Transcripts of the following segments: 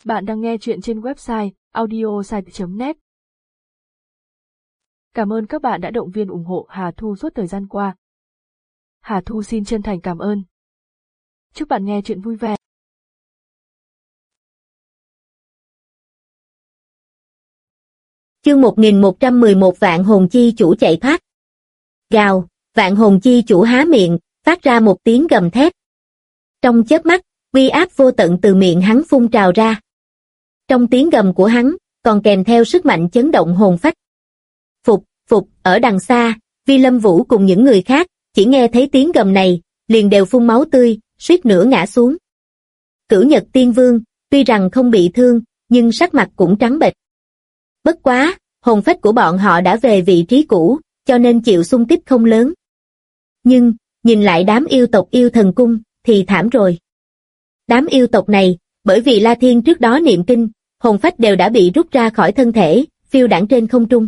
Bạn đang nghe chuyện trên website audiosite.net. Cảm ơn các bạn đã động viên ủng hộ Hà Thu suốt thời gian qua. Hà Thu xin chân thành cảm ơn. Chúc bạn nghe chuyện vui vẻ. Chương 1111 Vạn Hồn Chi Chủ chạy thoát. Gào, Vạn Hồn Chi Chủ há miệng, phát ra một tiếng gầm thét. Trong chớp mắt, uy áp vô tận từ miệng hắn phun trào ra. Trong tiếng gầm của hắn, còn kèm theo sức mạnh chấn động hồn phách. Phục, ở đằng xa, Vi Lâm Vũ cùng những người khác, chỉ nghe thấy tiếng gầm này, liền đều phun máu tươi, suýt nữa ngã xuống. Cửu Nhật Tiên Vương, tuy rằng không bị thương, nhưng sắc mặt cũng trắng bệch. Bất quá, hồn phách của bọn họ đã về vị trí cũ, cho nên chịu xung kích không lớn. Nhưng, nhìn lại đám yêu tộc Yêu Thần Cung, thì thảm rồi. Đám yêu tộc này, bởi vì La Thiên trước đó niệm kinh, hồn phách đều đã bị rút ra khỏi thân thể, phiêu đãng trên không trung.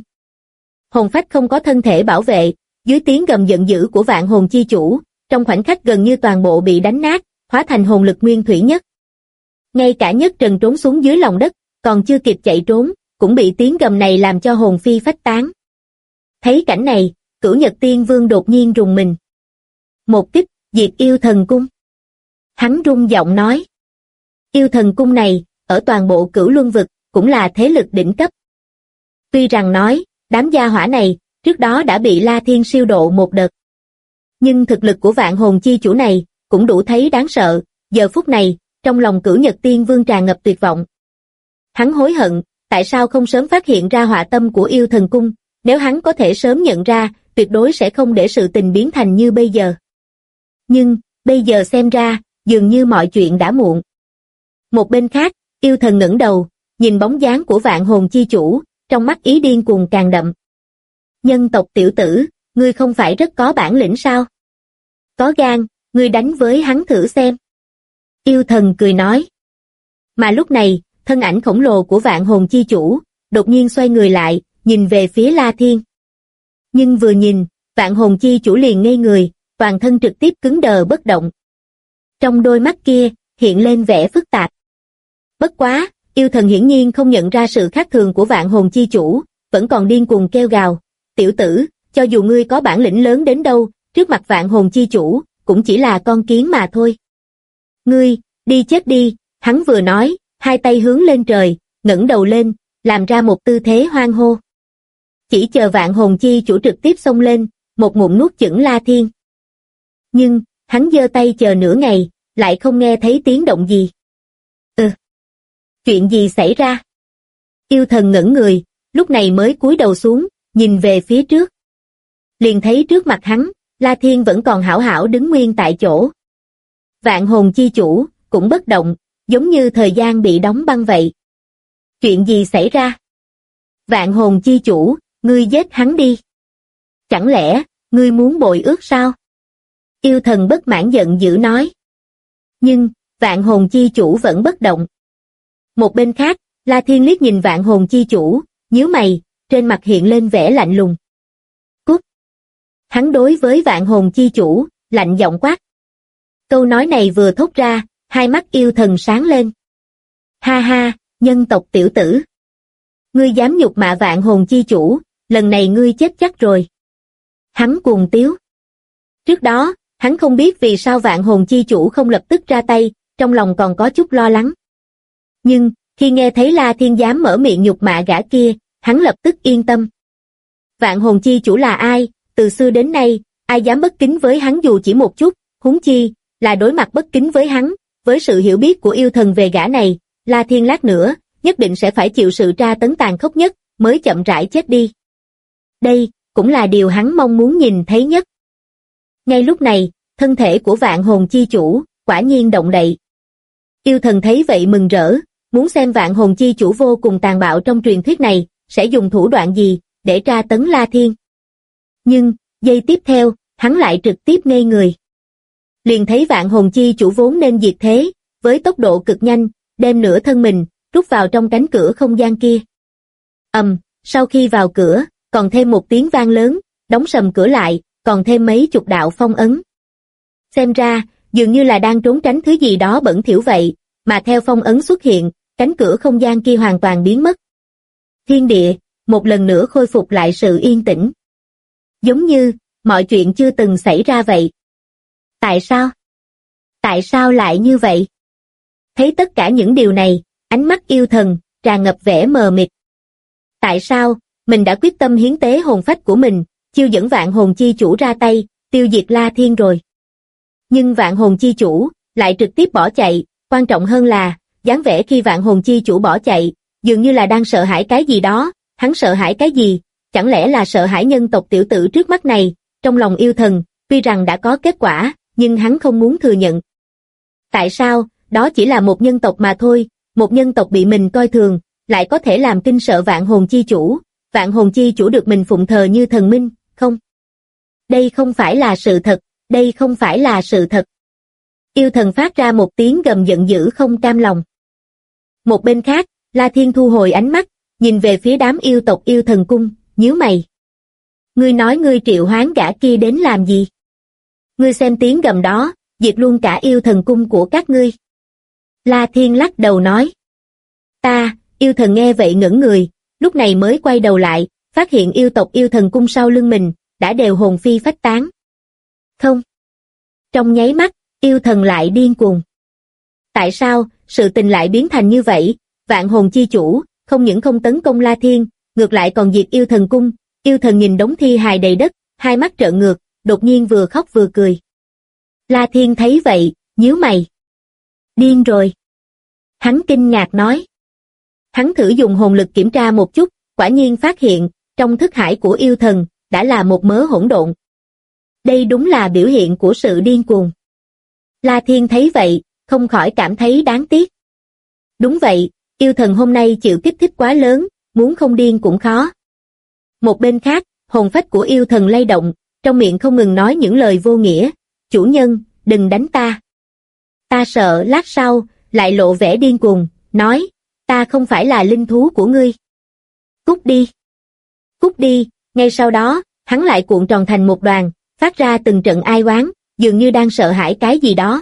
Hồn phách không có thân thể bảo vệ, dưới tiếng gầm giận dữ của Vạn Hồn Chi Chủ, trong khoảnh khắc gần như toàn bộ bị đánh nát, hóa thành hồn lực nguyên thủy nhất. Ngay cả Nhất Trần trốn xuống dưới lòng đất, còn chưa kịp chạy trốn, cũng bị tiếng gầm này làm cho hồn phi phách tán. Thấy cảnh này, Cửu Nhật Tiên Vương đột nhiên rùng mình. Một kích, diệt Yêu Thần Cung. Hắn rung giọng nói. Yêu Thần Cung này, ở toàn bộ Cửu Luân Vực, cũng là thế lực đỉnh cấp. Tuy rằng nói, đám gia hỏa này, trước đó đã bị La Thiên siêu độ một đợt. Nhưng thực lực của Vạn Hồn Chi Chủ này, cũng đủ thấy đáng sợ, giờ phút này, trong lòng Cửu Nhật Tiên Vương tràn ngập tuyệt vọng. Hắn hối hận, tại sao không sớm phát hiện ra họa tâm của Yêu Thần Cung, nếu hắn có thể sớm nhận ra, tuyệt đối sẽ không để sự tình biến thành như bây giờ. Nhưng, bây giờ xem ra, dường như mọi chuyện đã muộn. Một bên khác, Yêu Thần ngẩng đầu, nhìn bóng dáng của Vạn Hồn Chi Chủ, trong mắt ý điên cuồng càng đậm. Nhân tộc tiểu tử, ngươi không phải rất có bản lĩnh sao? Có gan, ngươi đánh với hắn thử xem. Yêu Thần cười nói. Mà lúc này, thân ảnh khổng lồ của Vạn Hồn Chi Chủ, đột nhiên xoay người lại, nhìn về phía La Thiên. Nhưng vừa nhìn, Vạn Hồn Chi Chủ liền ngây người, toàn thân trực tiếp cứng đờ bất động. Trong đôi mắt kia, hiện lên vẻ phức tạp. Bất quá, Yêu Thần hiển nhiên không nhận ra sự khác thường của Vạn Hồn Chi Chủ, vẫn còn điên cuồng kêu gào, tiểu tử, cho dù ngươi có bản lĩnh lớn đến đâu, trước mặt Vạn Hồn Chi Chủ, cũng chỉ là con kiến mà thôi. Ngươi, đi chết đi, hắn vừa nói, hai tay hướng lên trời, ngẩng đầu lên, làm ra một tư thế hoan hô. Chỉ chờ Vạn Hồn Chi Chủ trực tiếp xông lên, một ngụm nuốt chửng La Thiên. Nhưng, hắn giơ tay chờ nửa ngày, lại không nghe thấy tiếng động gì. Chuyện gì xảy ra? Yêu Thần ngẩn người, lúc này mới cúi đầu xuống, nhìn về phía trước. Liền thấy trước mặt hắn, La Thiên vẫn còn hảo hảo đứng nguyên tại chỗ. Vạn Hồn Chi Chủ, cũng bất động, giống như thời gian bị đóng băng vậy. Chuyện gì xảy ra? Vạn Hồn Chi Chủ, ngươi giết hắn đi. Chẳng lẽ, ngươi muốn bội ước sao? Yêu Thần bất mãn giận dữ nói. Nhưng, Vạn Hồn Chi Chủ vẫn bất động. Một bên khác, La Thiên liếc nhìn Vạn Hồn Chi Chủ, nhíu mày, trên mặt hiện lên vẻ lạnh lùng. Cút! Hắn đối với Vạn Hồn Chi Chủ, lạnh giọng quát. Câu nói này vừa thốt ra, hai mắt Yêu Thần sáng lên. Ha ha, nhân tộc tiểu tử! Ngươi dám nhục mạ Vạn Hồn Chi Chủ, lần này ngươi chết chắc rồi. Hắn cuồng tiếu. Trước đó, hắn không biết vì sao Vạn Hồn Chi Chủ không lập tức ra tay, trong lòng còn có chút lo lắng. Nhưng, khi nghe thấy La Thiên dám mở miệng nhục mạ gã kia, hắn lập tức yên tâm. Vạn Hồn Chi Chủ là ai, từ xưa đến nay, ai dám bất kính với hắn dù chỉ một chút, huống chi, là đối mặt bất kính với hắn, với sự hiểu biết của Yêu Thần về gã này, La Thiên lát nữa, nhất định sẽ phải chịu sự tra tấn tàn khốc nhất, mới chậm rãi chết đi. Đây, cũng là điều hắn mong muốn nhìn thấy nhất. Ngay lúc này, thân thể của Vạn Hồn Chi Chủ, quả nhiên động đậy. Yêu Thần thấy vậy mừng rỡ, muốn xem Vạn Hồn Chi Chủ vô cùng tàn bạo trong truyền thuyết này, sẽ dùng thủ đoạn gì, để tra tấn La Thiên. Nhưng, giây tiếp theo, hắn lại trực tiếp ngây người. Liền thấy Vạn Hồn Chi Chủ vốn nên diệt thế, với tốc độ cực nhanh, đem nửa thân mình, rút vào trong cánh cửa không gian kia. Sau khi vào cửa, còn thêm một tiếng vang lớn, đóng sầm cửa lại, còn thêm mấy chục đạo phong ấn. Xem ra, dường như là đang trốn tránh thứ gì đó bẩn thỉu vậy, mà theo phong ấn xuất hiện, cánh cửa không gian kia hoàn toàn biến mất. Thiên địa, một lần nữa khôi phục lại sự yên tĩnh. Giống như, mọi chuyện chưa từng xảy ra vậy. Tại sao? Tại sao lại như vậy? Thấy tất cả những điều này, ánh mắt yêu thần, tràn ngập vẻ mờ mịt. Tại sao, mình đã quyết tâm hiến tế hồn phách của mình, chiêu dẫn vạn hồn chi chủ ra tay, tiêu diệt La Thiên rồi. Nhưng vạn hồn chi chủ, lại trực tiếp bỏ chạy, quan trọng hơn là, dáng vẻ khi vạn hồn chi chủ bỏ chạy, dường như là đang sợ hãi cái gì đó, hắn sợ hãi cái gì, chẳng lẽ là sợ hãi nhân tộc tiểu tử trước mắt này, trong lòng yêu thần, tuy rằng đã có kết quả, nhưng hắn không muốn thừa nhận. Tại sao, đó chỉ là một nhân tộc mà thôi, một nhân tộc bị mình coi thường, lại có thể làm kinh sợ vạn hồn chi chủ được mình phụng thờ như thần minh, không? Đây không phải là sự thật, đây không phải là sự thật. Yêu thần phát ra một tiếng gầm giận dữ không cam lòng. Một bên khác, La Thiên thu hồi ánh mắt, nhìn về phía đám yêu tộc yêu thần cung, nhíu mày. Ngươi nói ngươi triệu hoán gã kia đến làm gì? Ngươi xem tiếng gầm đó, diệt luôn cả yêu thần cung của các ngươi. La Thiên lắc đầu nói. Yêu thần nghe vậy ngẩn người, lúc này mới quay đầu lại, phát hiện yêu tộc yêu thần cung sau lưng mình, đã đều hồn phi phách tán. Không. Trong nháy mắt, yêu thần lại điên cuồng. Tại sao, sự tình lại biến thành như vậy? Vạn hồn chi chủ, không những không tấn công La Thiên, ngược lại còn diệt yêu thần cung. Yêu thần nhìn đống thi hài đầy đất, hai mắt trợn ngược, đột nhiên vừa khóc vừa cười. La Thiên thấy vậy, nhíu mày. Điên rồi. Hắn kinh ngạc nói. Hắn thử dùng hồn lực kiểm tra một chút, quả nhiên phát hiện, trong thức hải của yêu thần, đã là một mớ hỗn độn. Đây đúng là biểu hiện của sự điên cuồng. La Thiên thấy vậy, không khỏi cảm thấy đáng tiếc. Đúng vậy, yêu thần hôm nay chịu kích thích quá lớn, muốn không điên cũng khó. Một bên khác, hồn phách của yêu thần lay động, trong miệng không ngừng nói những lời vô nghĩa. Chủ nhân, đừng đánh ta. Ta sợ lát sau, lại lộ vẻ điên cuồng, nói, ta không phải là linh thú của ngươi. Cút đi. Cút đi, ngay sau đó, hắn lại cuộn tròn thành một đoàn, phát ra từng trận ai oán, dường như đang sợ hãi cái gì đó.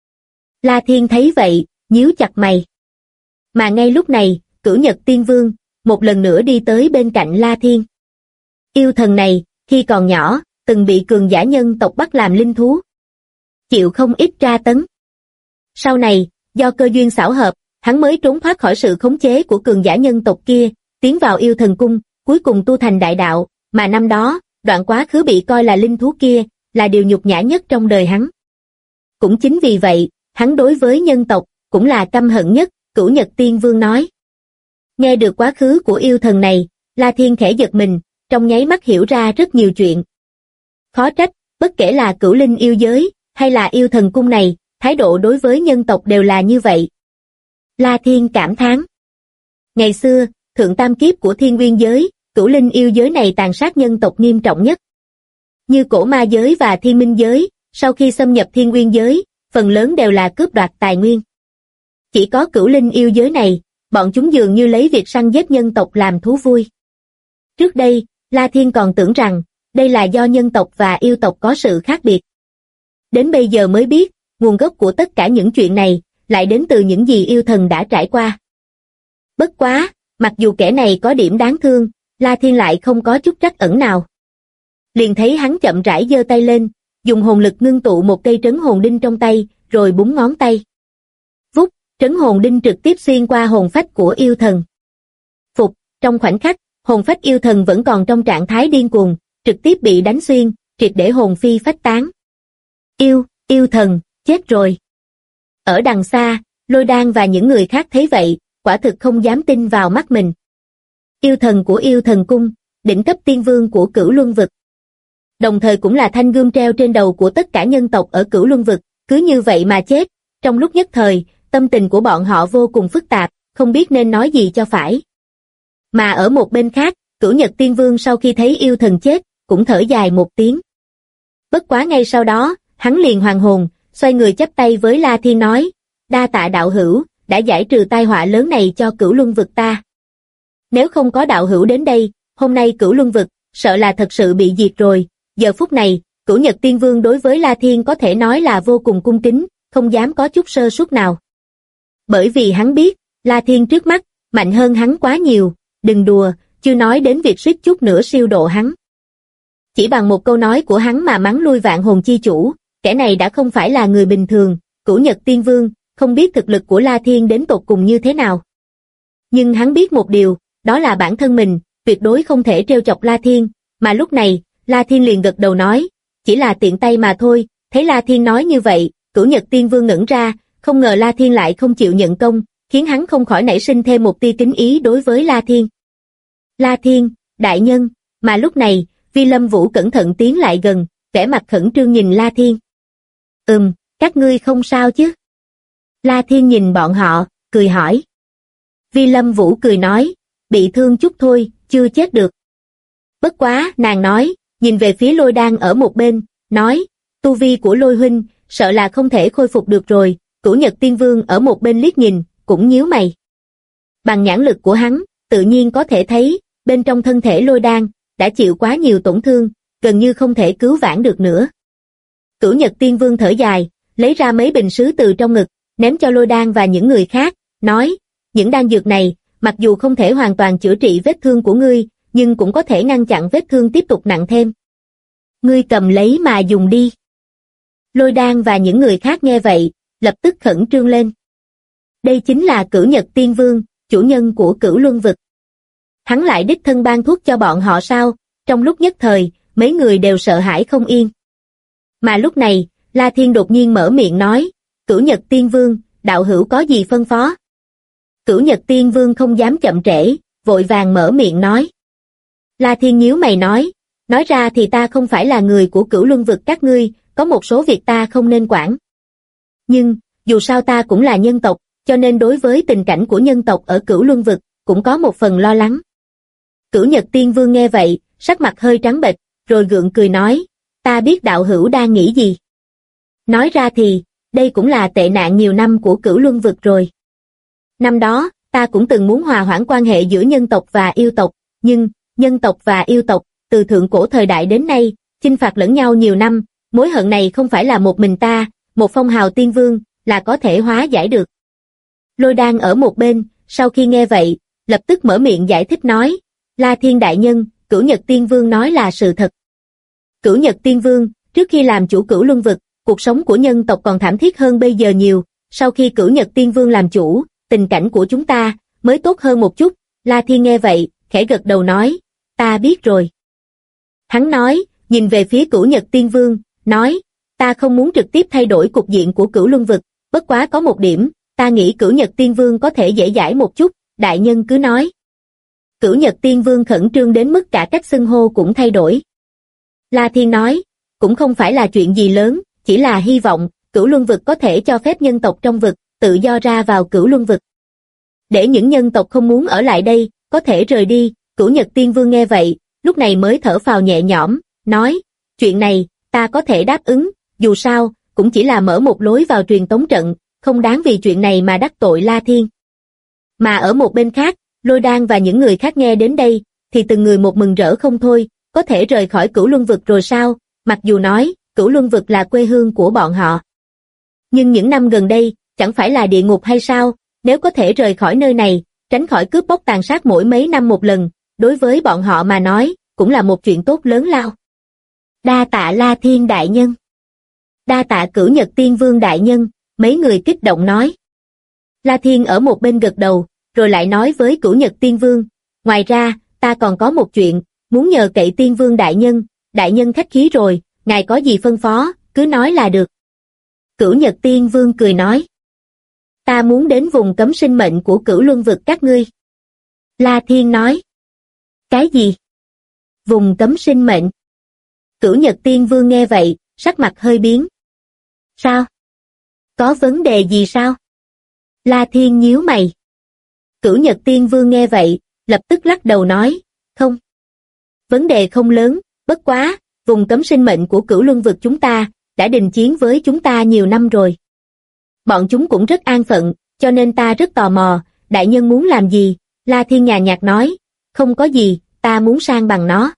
La Thiên thấy vậy, nhíu chặt mày. Mà ngay lúc này, Cửu Nhật Tiên Vương, một lần nữa đi tới bên cạnh La Thiên. Yêu thần này, khi còn nhỏ, từng bị cường giả nhân tộc bắt làm linh thú. Chịu không ít tra tấn. Sau này, do cơ duyên xảo hợp, hắn mới trốn thoát khỏi sự khống chế của cường giả nhân tộc kia, tiến vào yêu thần cung, cuối cùng tu thành đại đạo, mà năm đó, đoạn quá khứ bị coi là linh thú kia, là điều nhục nhã nhất trong đời hắn. Cũng chính vì vậy, hắn đối với nhân tộc, cũng là căm hận nhất, Cửu Nhật Tiên Vương nói. Nghe được quá khứ của yêu thần này, La Thiên khẽ giật mình, trong nháy mắt hiểu ra rất nhiều chuyện. Khó trách, bất kể là cửu linh yêu giới, hay là yêu thần cung này, thái độ đối với nhân tộc đều là như vậy. La Thiên cảm thán. Ngày xưa, thượng tam kiếp của thiên nguyên giới, cửu linh yêu giới này tàn sát nhân tộc nghiêm trọng nhất. Như cổ ma giới và thiên minh giới, sau khi xâm nhập thiên nguyên giới, phần lớn đều là cướp đoạt tài nguyên. Chỉ có cửu linh yêu giới này, bọn chúng dường như lấy việc săn giết nhân tộc làm thú vui. Trước đây, La Thiên còn tưởng rằng, đây là do nhân tộc và yêu tộc có sự khác biệt. Đến bây giờ mới biết, nguồn gốc của tất cả những chuyện này, lại đến từ những gì yêu thần đã trải qua. Bất quá, mặc dù kẻ này có điểm đáng thương, La Thiên lại không có chút trắc ẩn nào. Liền thấy hắn chậm rãi giơ tay lên, dùng hồn lực ngưng tụ một cây trấn hồn đinh trong tay, rồi búng ngón tay. Vút, trấn hồn đinh trực tiếp xuyên qua hồn phách của yêu thần. Phục, trong khoảnh khắc, hồn phách yêu thần vẫn còn trong trạng thái điên cuồng, trực tiếp bị đánh xuyên, triệt để hồn phi phách tán. Yêu thần, chết rồi. Ở đằng xa, Lôi Đan và những người khác thấy vậy, quả thực không dám tin vào mắt mình. Yêu thần của yêu thần cung, đỉnh cấp tiên vương của Cửu Luân vực. Đồng thời cũng là thanh gươm treo trên đầu của tất cả nhân tộc ở Cửu Luân vực, cứ như vậy mà chết. Trong lúc nhất thời, tâm tình của bọn họ vô cùng phức tạp, không biết nên nói gì cho phải. Mà ở một bên khác, Cửu Nhật Tiên Vương sau khi thấy yêu thần chết, cũng thở dài một tiếng. Bất quá ngay sau đó, hắn liền hoàn hồn, xoay người chắp tay với La Thiên nói, đa tạ đạo hữu, đã giải trừ tai họa lớn này cho Cửu Luân vực ta. Nếu không có đạo hữu đến đây, hôm nay Cửu Luân vực, sợ là thật sự bị diệt rồi. Giờ phút này, Cửu Nhật Tiên Vương đối với La Thiên có thể nói là vô cùng cung kính, không dám có chút sơ suất nào. Bởi vì hắn biết, La Thiên trước mắt, mạnh hơn hắn quá nhiều, đừng đùa, chưa nói đến việc suýt chút nữa siêu độ hắn. Chỉ bằng một câu nói của hắn mà mắng lui vạn hồn chi chủ, kẻ này đã không phải là người bình thường, Cửu Nhật Tiên Vương, không biết thực lực của La Thiên đến tột cùng như thế nào. Nhưng hắn biết một điều, đó là bản thân mình, tuyệt đối không thể trêu chọc La Thiên, mà lúc này, La Thiên liền gật đầu nói, chỉ là tiện tay mà thôi, thấy La Thiên nói như vậy, Cửu Nhật Tiên Vương ngẩn ra, không ngờ La Thiên lại không chịu nhận công, khiến hắn không khỏi nảy sinh thêm một tia kính ý đối với La Thiên. La Thiên, đại nhân, mà lúc này, Vi Lâm Vũ cẩn thận tiến lại gần, vẻ mặt khẩn trương nhìn La Thiên. Các ngươi không sao chứ? La Thiên nhìn bọn họ, cười hỏi. Vi Lâm Vũ cười nói, bị thương chút thôi, chưa chết được. Bất quá, nàng nói, nhìn về phía Lôi Đan ở một bên, nói, tu vi của Lôi huynh, sợ là không thể khôi phục được rồi. Cửu Nhật Tiên Vương ở một bên liếc nhìn, cũng nhíu mày. Bằng nhãn lực của hắn, tự nhiên có thể thấy, bên trong thân thể Lôi Đan, đã chịu quá nhiều tổn thương, gần như không thể cứu vãn được nữa. Cửu Nhật Tiên Vương thở dài, lấy ra mấy bình sứ từ trong ngực, ném cho Lôi Đan và những người khác, nói, những đan dược này, mặc dù không thể hoàn toàn chữa trị vết thương của ngươi, nhưng cũng có thể ngăn chặn vết thương tiếp tục nặng thêm. Ngươi cầm lấy mà dùng đi. Lôi Đan và những người khác nghe vậy, lập tức khẩn trương lên. Đây chính là Cửu Nhật Tiên Vương, chủ nhân của Cửu Luân Vực. Hắn lại đích thân ban thuốc cho bọn họ sao? Trong lúc nhất thời, mấy người đều sợ hãi không yên. Mà lúc này, La Thiên đột nhiên mở miệng nói, Cửu Nhật Tiên Vương, đạo hữu có gì phân phó? Cửu Nhật Tiên Vương không dám chậm trễ, vội vàng mở miệng nói. La Thiên nhíu mày nói ra thì ta không phải là người của Cửu Luân Vực các ngươi, có một số việc ta không nên quản. Nhưng, dù sao ta cũng là nhân tộc, cho nên đối với tình cảnh của nhân tộc ở Cửu Luân Vực, cũng có một phần lo lắng. Cửu Nhật Tiên Vương nghe vậy, sắc mặt hơi trắng bệch, rồi gượng cười nói, ta biết đạo hữu đang nghĩ gì. Nói ra thì, đây cũng là tệ nạn nhiều năm của Cửu Luân Vực rồi. Năm đó, ta cũng từng muốn hòa hoãn quan hệ giữa nhân tộc và yêu tộc, nhưng, nhân tộc và yêu tộc, từ thượng cổ thời đại đến nay, chinh phạt lẫn nhau nhiều năm, mối hận này không phải là một mình ta, một phong hào tiên vương, là có thể hóa giải được. Lôi Đan ở một bên, sau khi nghe vậy, lập tức mở miệng giải thích nói, La Thiên đại nhân, Cửu Nhật Tiên Vương nói là sự thật. Cửu Nhật Tiên Vương, trước khi làm chủ Cửu Luân Vực, cuộc sống của nhân tộc còn thảm thiết hơn bây giờ nhiều, sau khi Cửu Nhật Tiên Vương làm chủ, tình cảnh của chúng ta mới tốt hơn một chút. La Thiên nghe vậy, khẽ gật đầu nói, ta biết rồi. Hắn nói, nhìn về phía Cửu Nhật Tiên Vương, nói, ta không muốn trực tiếp thay đổi cục diện của Cửu Luân Vực, bất quá có một điểm, ta nghĩ Cửu Nhật Tiên Vương có thể dễ dãi một chút, đại nhân cứ nói. Cửu Nhật Tiên Vương khẩn trương đến mức cả cách xưng hô cũng thay đổi. La Thiên nói, cũng không phải là chuyện gì lớn, chỉ là hy vọng, Cửu Luân Vực có thể cho phép nhân tộc trong vực, tự do ra vào Cửu Luân Vực. Để những nhân tộc không muốn ở lại đây, có thể rời đi. Cửu Nhật Tiên Vương nghe vậy, lúc này mới thở phào nhẹ nhõm, nói, chuyện này, ta có thể đáp ứng, dù sao, cũng chỉ là mở một lối vào truyền tống trận, không đáng vì chuyện này mà đắc tội La Thiên. Mà ở một bên khác, Lôi Đan và những người khác nghe đến đây, thì từng người một mừng rỡ không thôi, có thể rời khỏi Cửu Luân Vực rồi sao, mặc dù nói, Cửu Luân Vực là quê hương của bọn họ. Nhưng những năm gần đây, chẳng phải là địa ngục hay sao, nếu có thể rời khỏi nơi này, tránh khỏi cướp bóc tàn sát mỗi mấy năm một lần, đối với bọn họ mà nói, cũng là một chuyện tốt lớn lao. Đa tạ La Thiên đại nhân. Đa tạ Cửu Nhật Tiên Vương đại nhân, mấy người kích động nói. La Thiên ở một bên gật đầu, rồi lại nói với Cửu Nhật Tiên Vương, ngoài ra, ta còn có một chuyện, muốn nhờ cậy Tiên Vương đại nhân khách khí rồi, ngài có gì phân phó, cứ nói là được. Cửu Nhật Tiên Vương cười nói, ta muốn đến vùng cấm sinh mệnh của Cửu Luân Vực các ngươi. La Thiên nói, cái gì? Vùng cấm sinh mệnh? Cửu Nhật Tiên Vương nghe vậy, sắc mặt hơi biến. Sao? Có vấn đề gì sao? La Thiên nhíu mày. Cửu Nhật Tiên Vương nghe vậy, lập tức lắc đầu nói, không. Vấn đề không lớn, bất quá, vùng cấm sinh mệnh của Cửu Luân Vực chúng ta, đã đình chiến với chúng ta nhiều năm rồi. Bọn chúng cũng rất an phận, cho nên ta rất tò mò, đại nhân muốn làm gì? La Thiên nhàn nhạt nói, không có gì, ta muốn san bằng nó.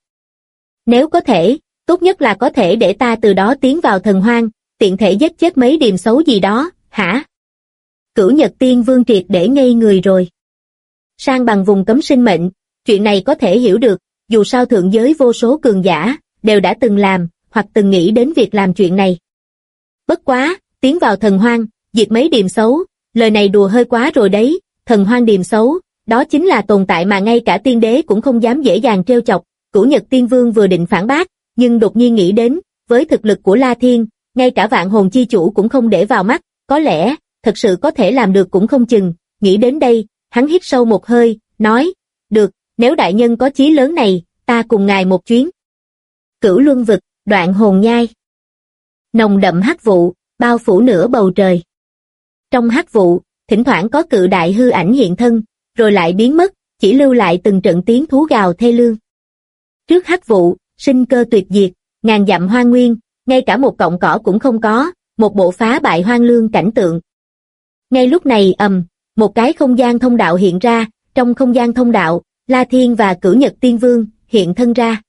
Nếu có thể, tốt nhất là có thể để ta từ đó tiến vào thần hoang, tiện thể giết chết mấy điềm xấu gì đó, hả? Cửu Nhật Tiên Vương triệt để ngây người rồi. Sang bằng vùng cấm sinh mệnh, chuyện này có thể hiểu được, dù sao thượng giới vô số cường giả, đều đã từng làm, hoặc từng nghĩ đến việc làm chuyện này. Bất quá, tiến vào thần hoang, diệt mấy điềm xấu, lời này đùa hơi quá rồi đấy, thần hoang điềm xấu, đó chính là tồn tại mà ngay cả tiên đế cũng không dám dễ dàng trêu chọc. Cửu Nhật Tiên Vương vừa định phản bác, nhưng đột nhiên nghĩ đến, với thực lực của La Thiên, ngay cả vạn hồn chi chủ cũng không để vào mắt, có lẽ, thật sự có thể làm được cũng không chừng. Nghĩ đến đây, hắn hít sâu một hơi, nói, được, nếu đại nhân có chí lớn này, ta cùng ngài một chuyến. Cửu Luân Vực, Đoạn Hồn Nhai. Nồng đậm hắc vụ, bao phủ nửa bầu trời. Trong hắc vụ, thỉnh thoảng có cự đại hư ảnh hiện thân, rồi lại biến mất, chỉ lưu lại từng trận tiếng thú gào thê lương. Trước hắc vụ, sinh cơ tuyệt diệt, ngàn dặm hoang nguyên, ngay cả một cọng cỏ cũng không có, một bộ phá bại hoang lương cảnh tượng. Ngay lúc này một cái không gian thông đạo hiện ra, trong không gian thông đạo, La Thiên và Cửu Nhật Tiên Vương hiện thân ra.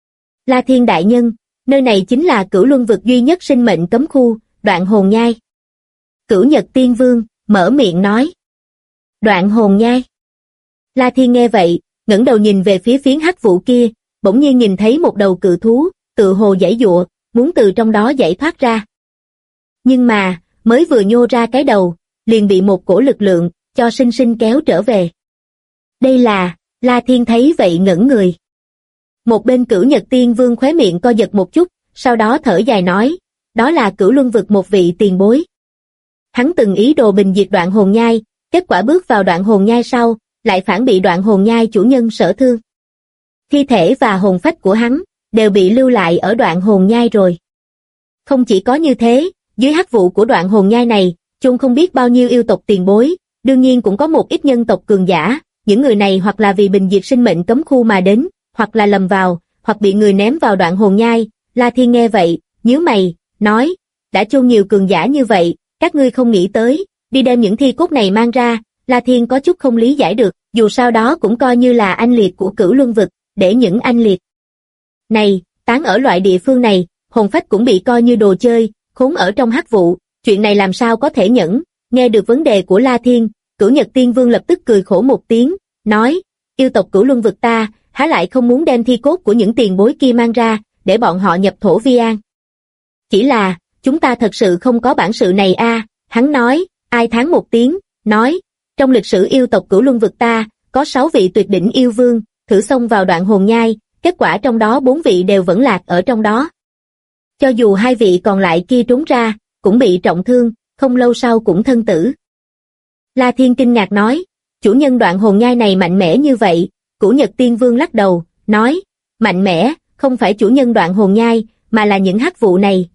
La Thiên đại nhân, nơi này chính là Cửu Luân Vực duy nhất sinh mệnh cấm khu, Đoạn Hồn Nhai. Cửu Nhật Tiên Vương mở miệng nói. Đoạn Hồn Nhai. La Thiên nghe vậy, ngẩng đầu nhìn về phía phiến hắc vụ kia, bỗng nhiên nhìn thấy một đầu cự thú, tự hồ giãy giụa, muốn từ trong đó giải thoát ra. Nhưng mà, mới vừa nhô ra cái đầu, liền bị một cổ lực lượng, cho sinh sinh kéo trở về. Đây là, La Thiên thấy vậy ngẩn người. Một bên Cửu Nhật Tiên Vương khóe miệng co giật một chút, sau đó thở dài nói, đó là Cửu Luân Vực một vị tiền bối. Hắn từng ý đồ bình diệt Đoạn Hồn Nhai, kết quả bước vào Đoạn Hồn Nhai sau, lại phản bị Đoạn Hồn Nhai chủ nhân sở thương. Thi thể và hồn phách của hắn, đều bị lưu lại ở Đoạn Hồn Nhai rồi. Không chỉ có như thế, dưới hắc vụ của Đoạn Hồn Nhai này, chôn không biết bao nhiêu yêu tộc tiền bối, đương nhiên cũng có một ít nhân tộc cường giả, những người này hoặc là vì bình diệt sinh mệnh cấm khu mà đến, hoặc là lầm vào, hoặc bị người ném vào Đoạn Hồn Nhai. La Thiên nghe vậy, nhíu mày, nói, đã chôn nhiều cường giả như vậy, các ngươi không nghĩ tới, đi đem những thi cốt này mang ra. La Thiên có chút không lý giải được, dù sao đó cũng coi như là anh liệt của Cửu Luân Vực, để những anh liệt này, tán ở loại địa phương này, hồn phách cũng bị coi như đồ chơi, khốn ở trong hắc vụ, chuyện này làm sao có thể nhẫn. Nghe được vấn đề của La Thiên, Cửu Nhật Tiên Vương lập tức cười khổ một tiếng, nói, yêu tộc Cửu Luân Vực ta, há lại không muốn đem thi cốt của những tiền bối kia mang ra, để bọn họ nhập thổ vi an. Chỉ là, chúng ta thật sự không có bản sự này a. Hắn nói, ai thán một tiếng, nói, trong lịch sử yêu tộc Cửu Luân Vực ta, có 6 vị tuyệt đỉnh yêu vương, thử xông vào Đoạn Hồn Nhai, kết quả trong đó 4 vị đều vẫn lạc ở trong đó. Cho dù 2 vị còn lại kia trốn ra, cũng bị trọng thương, không lâu sau cũng thân tử. La Thiên kinh ngạc nói, chủ nhân Đoạn Hồn Nhai này mạnh mẽ như vậy. Cửu Nhật Tiên Vương lắc đầu, nói, mạnh mẽ, không phải chủ nhân Đoạn Hồn Nhai, mà là những hắc vụ này,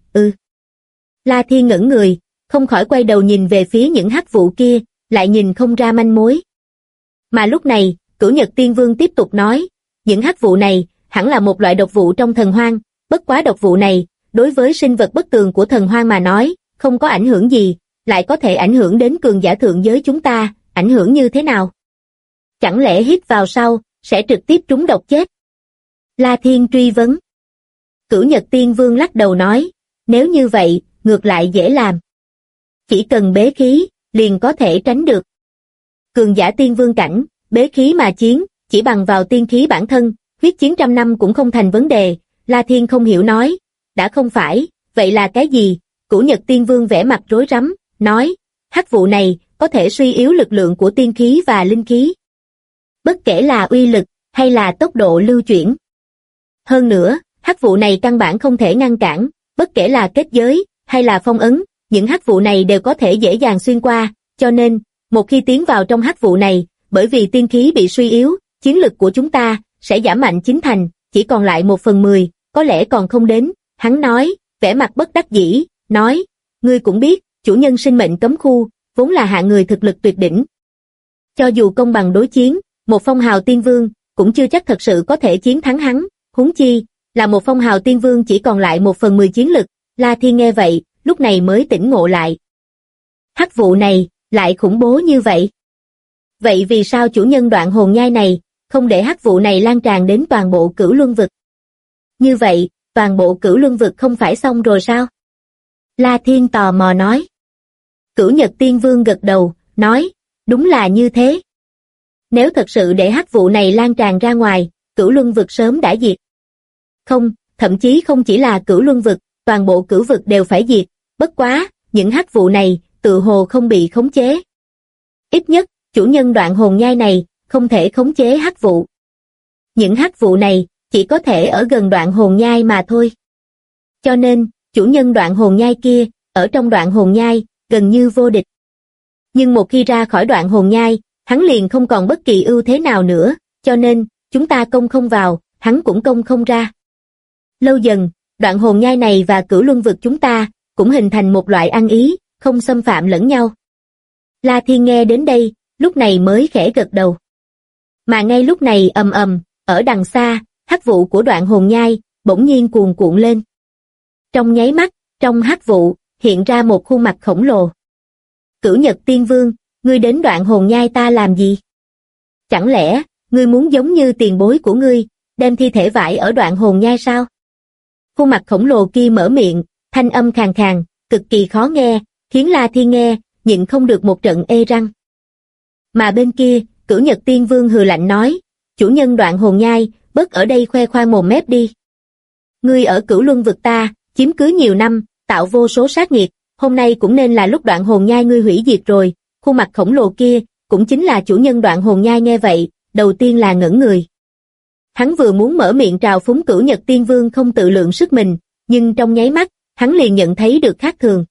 La Thiên ngẩn người, không khỏi quay đầu nhìn về phía những hắc vụ kia, lại nhìn không ra manh mối. Mà lúc này, Cửu Nhật Tiên Vương tiếp tục nói, những hắc vụ này, hẳn là một loại độc vụ trong thần hoang, bất quá độc vụ này, đối với sinh vật bất tường của thần hoang mà nói, không có ảnh hưởng gì, lại có thể ảnh hưởng đến cường giả thượng giới chúng ta, ảnh hưởng như thế nào? Chẳng lẽ hít vào sau, sẽ trực tiếp trúng độc chết? La Thiên truy vấn. Cửu Nhật Tiên Vương lắc đầu nói, nếu như vậy, ngược lại dễ làm. Chỉ cần bế khí, liền có thể tránh được. Cường giả tiên vương cảnh, bế khí mà chiến, chỉ bằng vào tiên khí bản thân, huyết chiến trăm năm cũng không thành vấn đề. La Thiên không hiểu nói, đã không phải, vậy là cái gì? Cửu Nhật Tiên Vương vẻ mặt rối rắm, nói, hắc vụ này, có thể suy yếu lực lượng của tiên khí và linh khí. Bất kể là uy lực, hay là tốc độ lưu chuyển. Hơn nữa, hắc vụ này căn bản không thể ngăn cản, bất kể là kết giới, hay là phong ấn, những hắc vụ này đều có thể dễ dàng xuyên qua, cho nên, một khi tiến vào trong hắc vụ này, bởi vì tiên khí bị suy yếu, chiến lực của chúng ta sẽ giảm mạnh 9 thành, chỉ còn lại 1/10, có lẽ còn không đến. Hắn nói, vẻ mặt bất đắc dĩ, nói, ngươi cũng biết, chủ nhân sinh mệnh cấm khu, vốn là hạng người thực lực tuyệt đỉnh. Cho dù công bằng đối chiến, một phong hào tiên vương, cũng chưa chắc thật sự có thể chiến thắng hắn, huống chi, là một phong hào tiên vương chỉ còn lại 1/10 chiến lực. La Thiên nghe vậy, lúc này mới tỉnh ngộ lại. Hắc vụ này, lại khủng bố như vậy. Vậy vì sao chủ nhân Đoạn Hồn Nhai này, không để hắc vụ này lan tràn đến toàn bộ Cửu Luân Vực? Như vậy, toàn bộ Cửu Luân Vực không phải xong rồi sao? La Thiên tò mò nói. Cửu Nhật Tiên Vương gật đầu, nói, đúng là như thế. Nếu thật sự để hắc vụ này lan tràn ra ngoài, Cửu Luân vực sớm đã diệt. Không, thậm chí không chỉ là Cửu Luân vực, toàn bộ cửu vực đều phải diệt, bất quá, những hắc vụ này, tự hồ không bị khống chế. Ít nhất, chủ nhân Đoạn Hồn Nhai này, không thể khống chế hắc vụ. Những hắc vụ này, chỉ có thể ở gần Đoạn Hồn Nhai mà thôi. Cho nên, chủ nhân Đoạn Hồn Nhai kia, ở trong Đoạn Hồn Nhai, gần như vô địch. Nhưng một khi ra khỏi Đoạn Hồn Nhai, hắn liền không còn bất kỳ ưu thế nào nữa, cho nên, chúng ta công không vào, hắn cũng công không ra. Lâu dần, Đoạn Hồn Nhai này và Cửu Luân vực chúng ta, cũng hình thành một loại ăn ý, không xâm phạm lẫn nhau. La Thiên nghe đến đây, lúc này mới khẽ gật đầu. Mà ngay lúc này ầm ầm, ở đằng xa, hắc vụ của Đoạn Hồn Nhai, bỗng nhiên cuồn cuộn lên. Trong nháy mắt, trong hắc vụ, hiện ra một khuôn mặt khổng lồ. Cửu Nhật Tiên Vương, ngươi đến Đoạn Hồn Nhai ta làm gì? Chẳng lẽ, ngươi muốn giống như tiền bối của ngươi, đem thi thể vải ở Đoạn Hồn Nhai sao? Khuôn mặt khổng lồ kia mở miệng, thanh âm khàn khàn, cực kỳ khó nghe, khiến La Thiên nghe, nhịn không được một trận ê răng. Mà bên kia, Cửu Nhật Tiên Vương hừ lạnh nói, chủ nhân Đoạn Hồn Nhai, bớt ở đây khoe khoang mồm mép đi. Ngươi ở Cửu Luân vực ta, chiếm cứ nhiều năm, tạo vô số sát nghiệt, hôm nay cũng nên là lúc Đoạn Hồn Nhai ngươi hủy diệt rồi. Khuôn mặt khổng lồ kia, cũng chính là chủ nhân Đoạn Hồn Nhai nghe vậy, đầu tiên là ngẩn người. Hắn vừa muốn mở miệng trào phúng Cửu Nhật Tiên Vương không tự lượng sức mình, nhưng trong nháy mắt, hắn liền nhận thấy được khác thường.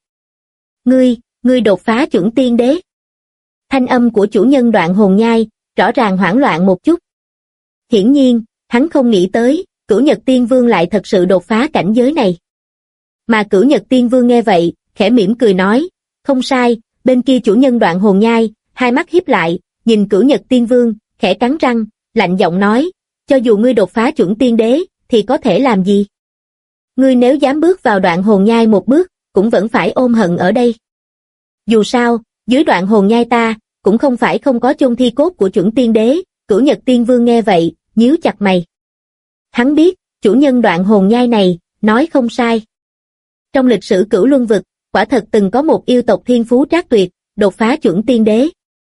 Ngươi đột phá chuẩn tiên đế. Thanh âm của chủ nhân Đoạn Hồn Nhai, rõ ràng hoảng loạn một chút. Hiển nhiên, hắn không nghĩ tới, Cửu Nhật Tiên Vương lại thật sự đột phá cảnh giới này. Mà Cửu Nhật Tiên Vương nghe vậy, khẽ mỉm cười nói, không sai, bên kia chủ nhân Đoạn Hồn Nhai, hai mắt híp lại, nhìn Cửu Nhật Tiên Vương, khẽ cắn răng, lạnh giọng nói, cho dù ngươi đột phá chuẩn tiên đế, thì có thể làm gì? Ngươi nếu dám bước vào Đoạn Hồn Nhai một bước, cũng vẫn phải ôm hận ở đây. Dù sao, dưới Đoạn Hồn Nhai ta, cũng không phải không có chôn thi cốt của chuẩn tiên đế. Cửu Nhật Tiên Vương nghe vậy, nhíu chặt mày. Hắn biết, chủ nhân Đoạn Hồn Nhai này, nói không sai. Trong lịch sử Cửu Luân vực, quả thật từng có một yêu tộc thiên phú trác tuyệt, đột phá chuẩn tiên đế.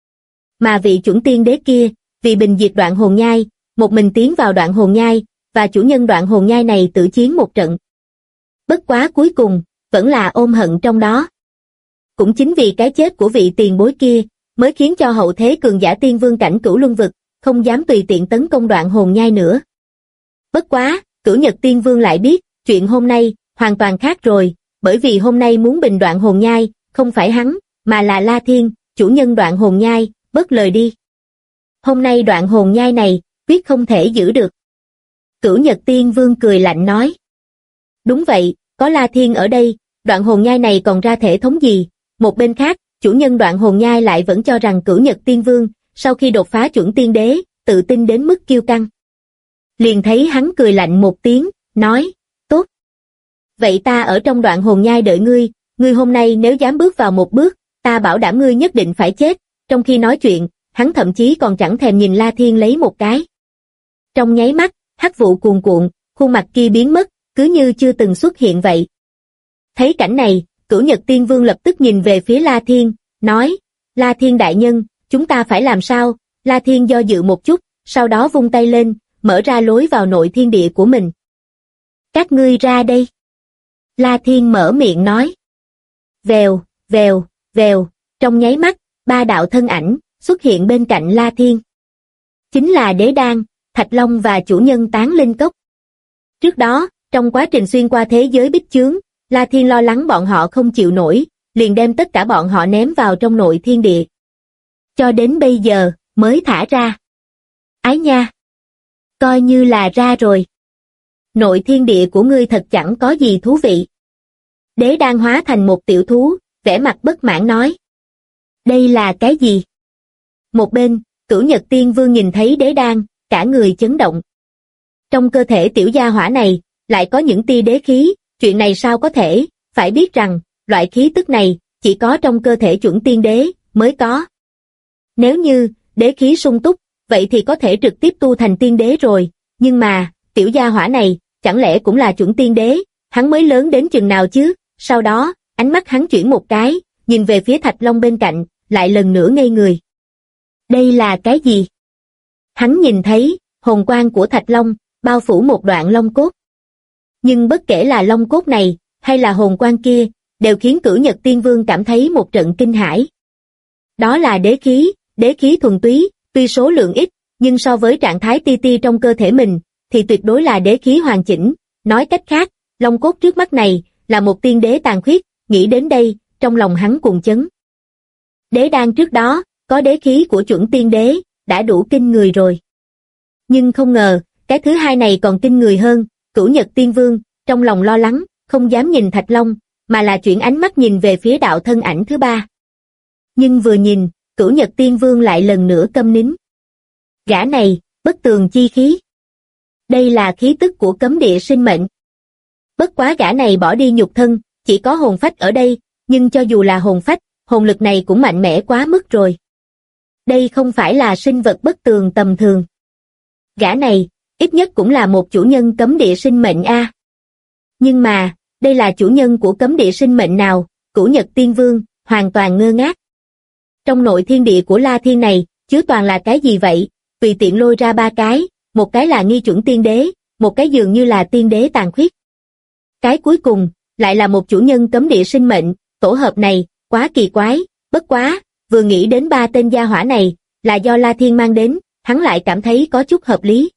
Mà vị chuẩn tiên đế kia, vì bình diệt Đoạn Hồn Nhai, một mình tiến vào Đoạn Hồn Nhai, và chủ nhân Đoạn Hồn Nhai này tự chiến một trận. Bất quá cuối cùng, vẫn là ôm hận trong đó. Cũng chính vì cái chết của vị tiền bối kia, mới khiến cho hậu thế cường giả tiên vương cảnh Cửu Luân vực, không dám tùy tiện tấn công Đoạn Hồn Nhai nữa. Bất quá, Cửu Nhật Tiên Vương lại biết, chuyện hôm nay, hoàn toàn khác rồi, bởi vì hôm nay muốn bình Đoạn Hồn Nhai, không phải hắn, mà là La Thiên, chủ nhân Đoạn Hồn Nhai, bớt lời đi. Hôm nay Đoạn Hồn Nhai này, quyết không thể giữ được. Cửu Nhật Tiên Vương cười lạnh nói. Đúng vậy, có La Thiên ở đây, Đoạn Hồn Nhai này còn ra thể thống gì? Một bên khác, chủ nhân Đoạn Hồn Nhai lại vẫn cho rằng Cửu Nhật Tiên Vương, sau khi đột phá chuẩn tiên đế, tự tin đến mức kiêu căng. Liền thấy hắn cười lạnh một tiếng, nói, tốt. Vậy ta ở trong Đoạn Hồn Nhai đợi ngươi hôm nay nếu dám bước vào một bước, ta bảo đảm ngươi nhất định phải chết. Trong khi nói chuyện, hắn thậm chí còn chẳng thèm nhìn La Thiên lấy một cái. Trong nháy mắt, hắc vụ cuồn cuộn, khuôn mặt kia biến mất, cứ như chưa từng xuất hiện vậy. Thấy cảnh này, Cửu Nhật Tiên Vương lập tức nhìn về phía La Thiên, nói, La Thiên đại nhân, chúng ta phải làm sao? La Thiên do dự một chút, sau đó vung tay lên, mở ra lối vào nội thiên địa của mình. Các ngươi ra đây. La Thiên mở miệng nói. Vèo, vèo, vèo, trong nháy mắt, ba đạo thân ảnh xuất hiện bên cạnh La Thiên. Chính là Đế Đan, Thạch Long và chủ nhân Tán Linh Cốc. Trước đó, trong quá trình xuyên qua thế giới bích chướng, La Thiên lo lắng bọn họ không chịu nổi, liền đem tất cả bọn họ ném vào trong nội thiên địa. Cho đến bây giờ, mới thả ra. Ái nha! Coi như là ra rồi. Nội thiên địa của ngươi thật chẳng có gì thú vị. Đế Đan hóa thành một tiểu thú, vẻ mặt bất mãn nói. Đây là cái gì? Một bên, Cửu Nhật Tiên Vương nhìn thấy Đế Đan, cả người chấn động. Trong cơ thể tiểu gia hỏa này, lại có những tia đế khí, chuyện này sao có thể, phải biết rằng, loại khí tức này, chỉ có trong cơ thể chuẩn tiên đế, mới có. Nếu như, đế khí sung túc, vậy thì có thể trực tiếp tu thành tiên đế rồi, nhưng mà, tiểu gia hỏa này, chẳng lẽ cũng là chuẩn tiên đế, hắn mới lớn đến chừng nào chứ? Sau đó, ánh mắt hắn chuyển một cái, nhìn về phía Thạch Long bên cạnh, lại lần nữa ngây người. Đây là cái gì? Hắn nhìn thấy, hồn quang của Thạch Long, bao phủ một đoạn long cốt. Nhưng bất kể là long cốt này, hay là hồn quang kia, đều khiến Cửu Nhật Tiên Vương cảm thấy một trận kinh hãi. Đó là đế khí thuần túy, tuy số lượng ít, nhưng so với trạng thái ti ti trong cơ thể mình, thì tuyệt đối là đế khí hoàn chỉnh. Nói cách khác, long cốt trước mắt này, là một tiên đế tàn khuyết, nghĩ đến đây, trong lòng hắn cuồng chấn. Đế đan trước đó, có đế khí của chuẩn tiên đế, đã đủ kinh người rồi. Nhưng không ngờ, cái thứ hai này còn kinh người hơn. Cửu Nhật Tiên Vương, trong lòng lo lắng, không dám nhìn Thạch Long, mà là chuyển ánh mắt nhìn về phía đạo thân ảnh thứ ba. Nhưng vừa nhìn, Cửu Nhật Tiên Vương lại lần nữa câm nín. Gã này, bất tường chi khí. Đây là khí tức của cấm địa sinh mệnh. Bất quá gã này bỏ đi nhục thân, chỉ có hồn phách ở đây, nhưng cho dù là hồn phách, hồn lực này cũng mạnh mẽ quá mức rồi. Đây không phải là sinh vật bất tường tầm thường. Gã này, ít nhất cũng là một chủ nhân cấm địa sinh mệnh a. Nhưng mà, đây là chủ nhân của cấm địa sinh mệnh nào? Cửu Nhật Tiên Vương hoàn toàn ngơ ngác. Trong nội thiên địa của La Thiên này, chứa toàn là cái gì vậy? Tùy tiện lôi ra ba cái, một cái là nghi chuẩn tiên đế, một cái dường như là tiên đế tàn khuyết. Cái cuối cùng, lại là một chủ nhân cấm địa sinh mệnh, tổ hợp này, quá kỳ quái, bất quá, vừa nghĩ đến ba tên gia hỏa này, là do La Thiên mang đến, hắn lại cảm thấy có chút hợp lý.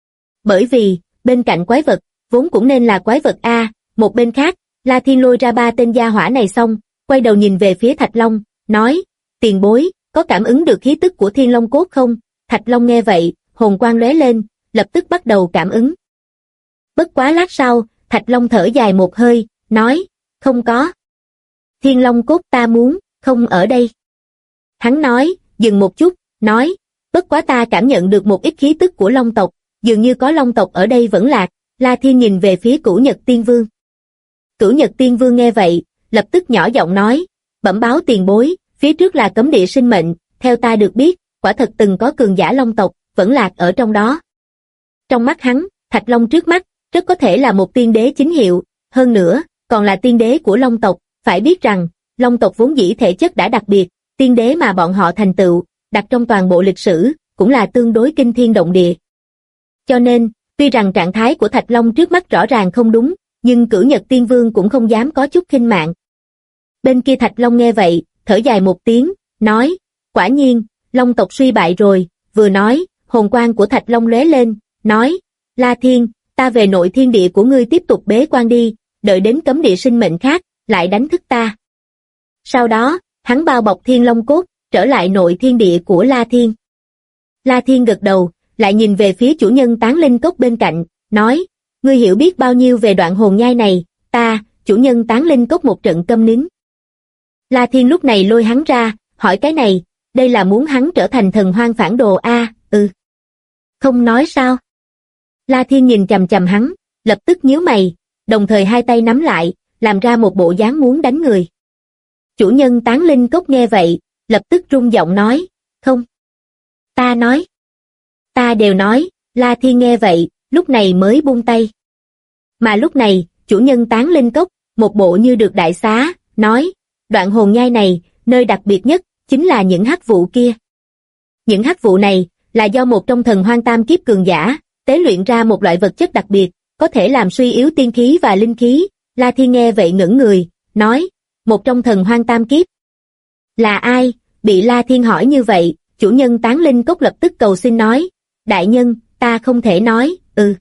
Bởi vì, bên cạnh quái vật, vốn cũng nên là quái vật a. Một bên khác, La Thiên lôi ra ba tên gia hỏa này xong, quay đầu nhìn về phía Thạch Long, nói, tiền bối, có cảm ứng được khí tức của Thiên Long Cốt không? Thạch Long nghe vậy, hồn quang lóe lên, lập tức bắt đầu cảm ứng. Bất quá lát sau, Thạch Long thở dài một hơi, nói, không có. Thiên Long Cốt ta muốn, không ở đây. Hắn nói, dừng một chút, nói, bất quá ta cảm nhận được một ít khí tức của Long tộc, dường như có Long tộc ở đây vẫn lạc. La Thiên nhìn về phía Cửu Nhật Tiên Vương. Cửu Nhật Tiên Vương nghe vậy, lập tức nhỏ giọng nói, bẩm báo tiền bối, phía trước là cấm địa sinh mệnh, theo ta được biết, quả thật từng có cường giả Long tộc, vẫn lạc ở trong đó. Trong mắt hắn, Thạch Long trước mắt, rất có thể là một tiên đế chính hiệu, hơn nữa, còn là tiên đế của Long tộc, phải biết rằng, Long tộc vốn dĩ thể chất đã đặc biệt, tiên đế mà bọn họ thành tựu, đặt trong toàn bộ lịch sử, cũng là tương đối kinh thiên động địa. Cho nên, tuy rằng trạng thái của Thạch Long trước mắt rõ ràng không đúng, nhưng Cửu Nhật Tiên Vương cũng không dám có chút khinh mạng. Bên kia Thạch Long nghe vậy, thở dài một tiếng, nói, quả nhiên, Long tộc suy bại rồi, vừa nói, hồn quang của Thạch Long lóe lên, nói, La Thiên, ta về nội thiên địa của ngươi tiếp tục bế quan đi, đợi đến cấm địa sinh mệnh khác, lại đánh thức ta. Sau đó, hắn bao bọc Thiên Long Cốt, trở lại nội thiên địa của La Thiên. La Thiên gật đầu, lại nhìn về phía chủ nhân Tán Linh Cốc bên cạnh, nói, ngươi hiểu biết bao nhiêu về đoạn hồn nhai này? Ta, chủ nhân Tán Linh Cốc một trận câm nín. La Thiên lúc này lôi hắn ra, hỏi cái này, đây là muốn hắn trở thành thần hoang phản đồ a? Không nói sao? La Thiên nhìn chằm chằm hắn, lập tức nhíu mày, đồng thời hai tay nắm lại, làm ra một bộ dáng muốn đánh người. Chủ nhân Tán Linh Cốc nghe vậy, lập tức rung giọng nói, không. Ta nói. Ta đều nói, La Thiên nghe vậy, lúc này mới buông tay. Mà lúc này, chủ nhân Tán Linh Cốc, một bộ như được đại xá, nói, đoạn hồn nhai này, nơi đặc biệt nhất, chính là những hắc vụ kia. Những hắc vụ này, là do một trong thần hoang tam kiếp cường giả, tế luyện ra một loại vật chất đặc biệt, có thể làm suy yếu tiên khí và linh khí. La Thiên nghe vậy ngẩng người, nói, một trong thần hoang tam kiếp. Là ai? Bị La Thiên hỏi như vậy, chủ nhân Tán Linh Cốc lập tức cầu xin nói, đại nhân, ta không thể nói,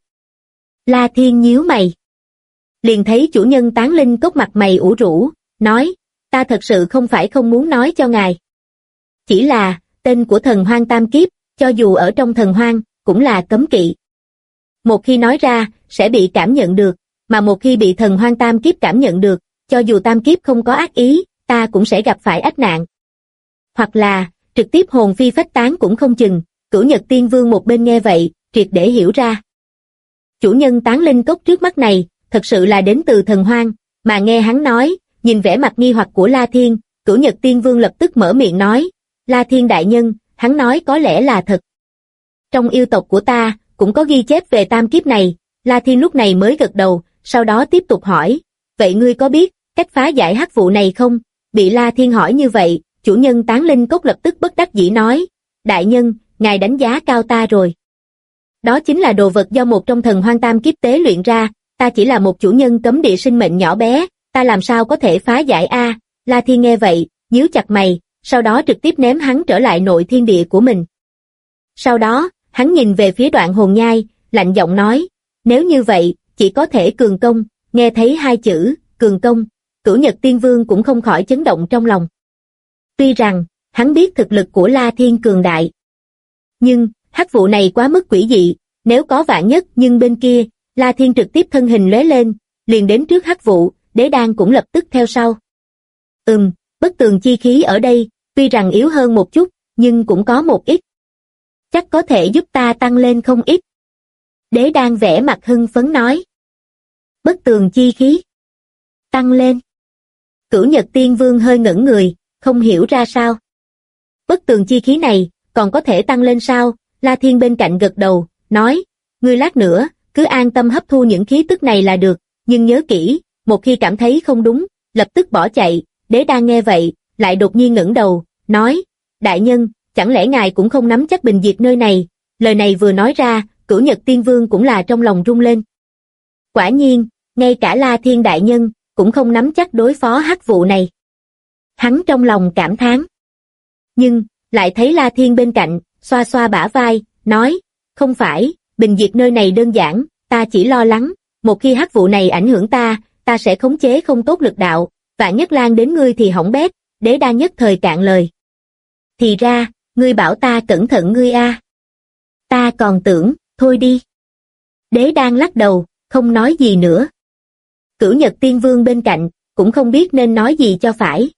La Thiên nhíu mày. Liền thấy chủ nhân Tán Linh Cốc mặt mày ủ rũ, nói, ta thật sự không phải không muốn nói cho ngài. Chỉ là, tên của thần hoang tam kiếp, cho dù ở trong thần hoang, cũng là cấm kỵ. Một khi nói ra, sẽ bị cảm nhận được, mà một khi bị thần hoang tam kiếp cảm nhận được, cho dù tam kiếp không có ác ý, ta cũng sẽ gặp phải ách nạn. Hoặc là, trực tiếp hồn phi phách tán cũng không chừng. Cửu Nhật Tiên Vương một bên nghe vậy, triệt để hiểu ra. Chủ nhân Tán Linh Cốc trước mắt này, thật sự là đến từ thần hoang, mà nghe hắn nói, nhìn vẻ mặt nghi hoặc của La Thiên, Cửu Nhật Tiên Vương lập tức mở miệng nói, La Thiên đại nhân, hắn nói có lẽ là thật. Trong yêu tộc của ta, cũng có ghi chép về tam kiếp này. La Thiên lúc này mới gật đầu, sau đó tiếp tục hỏi, vậy ngươi có biết, cách phá giải hắc vụ này không? Bị La Thiên hỏi như vậy, chủ nhân Tán Linh Cốc lập tức bất đắc dĩ nói, đại nhân, ngài đánh giá cao ta rồi. Đó chính là đồ vật do một trong thần hoang tam kiếp tế luyện ra, ta chỉ là một chủ nhân cấm địa sinh mệnh nhỏ bé, ta làm sao có thể phá giải a? La Thiên nghe vậy, nhíu chặt mày, sau đó trực tiếp ném hắn trở lại nội thiên địa của mình. Sau đó, hắn nhìn về phía Đoạn Hồn Nhai, lạnh giọng nói, nếu như vậy, chỉ có thể cường công. Nghe thấy hai chữ, cường công, Cửu Nhật Tiên Vương cũng không khỏi chấn động trong lòng. Tuy rằng, hắn biết thực lực của La Thiên cường đại. Nhưng, hắc vụ này quá mức quỷ dị, nếu có vạn nhất nhưng bên kia, La Thiên trực tiếp thân hình lóe lên, liền đến trước hắc vụ, Đế Đan cũng lập tức theo sau. Bất tường chi khí ở đây, tuy rằng yếu hơn một chút, nhưng cũng có một ít. Chắc có thể giúp ta tăng lên không ít. Đế Đan vẽ mặt hưng phấn nói. Bất tường chi khí. Tăng lên. Cửu Nhật Tiên Vương hơi ngẩn người, không hiểu ra sao. Bất tường chi khí này, còn có thể tăng lên sao? La Thiên bên cạnh gật đầu, nói, ngươi lát nữa, cứ an tâm hấp thu những khí tức này là được, nhưng nhớ kỹ, một khi cảm thấy không đúng, lập tức bỏ chạy. Đế Đan nghe vậy, lại đột nhiên ngẩng đầu, nói, đại nhân, chẳng lẽ ngài cũng không nắm chắc bình diệt nơi này? Lời này vừa nói ra, Cửu Nhật Tiên Vương cũng là trong lòng rung lên. Quả nhiên, ngay cả La Thiên đại nhân, cũng không nắm chắc đối phó hắc vụ này. Hắn trong lòng cảm thán. Nhưng, lại thấy La Thiên bên cạnh, xoa xoa bả vai, nói, không phải, bình diệt nơi này đơn giản, ta chỉ lo lắng, một khi hắc vụ này ảnh hưởng ta sẽ khống chế không tốt lực đạo, vạn nhất lan đến ngươi thì hỏng bét. Đế Đan nhất thời cạn lời. Thì ra, ngươi bảo ta cẩn thận ngươi a. Ta còn tưởng, thôi đi. Đế Đan lắc đầu, không nói gì nữa. Cửu Nhật Tiên Vương bên cạnh, cũng không biết nên nói gì cho phải.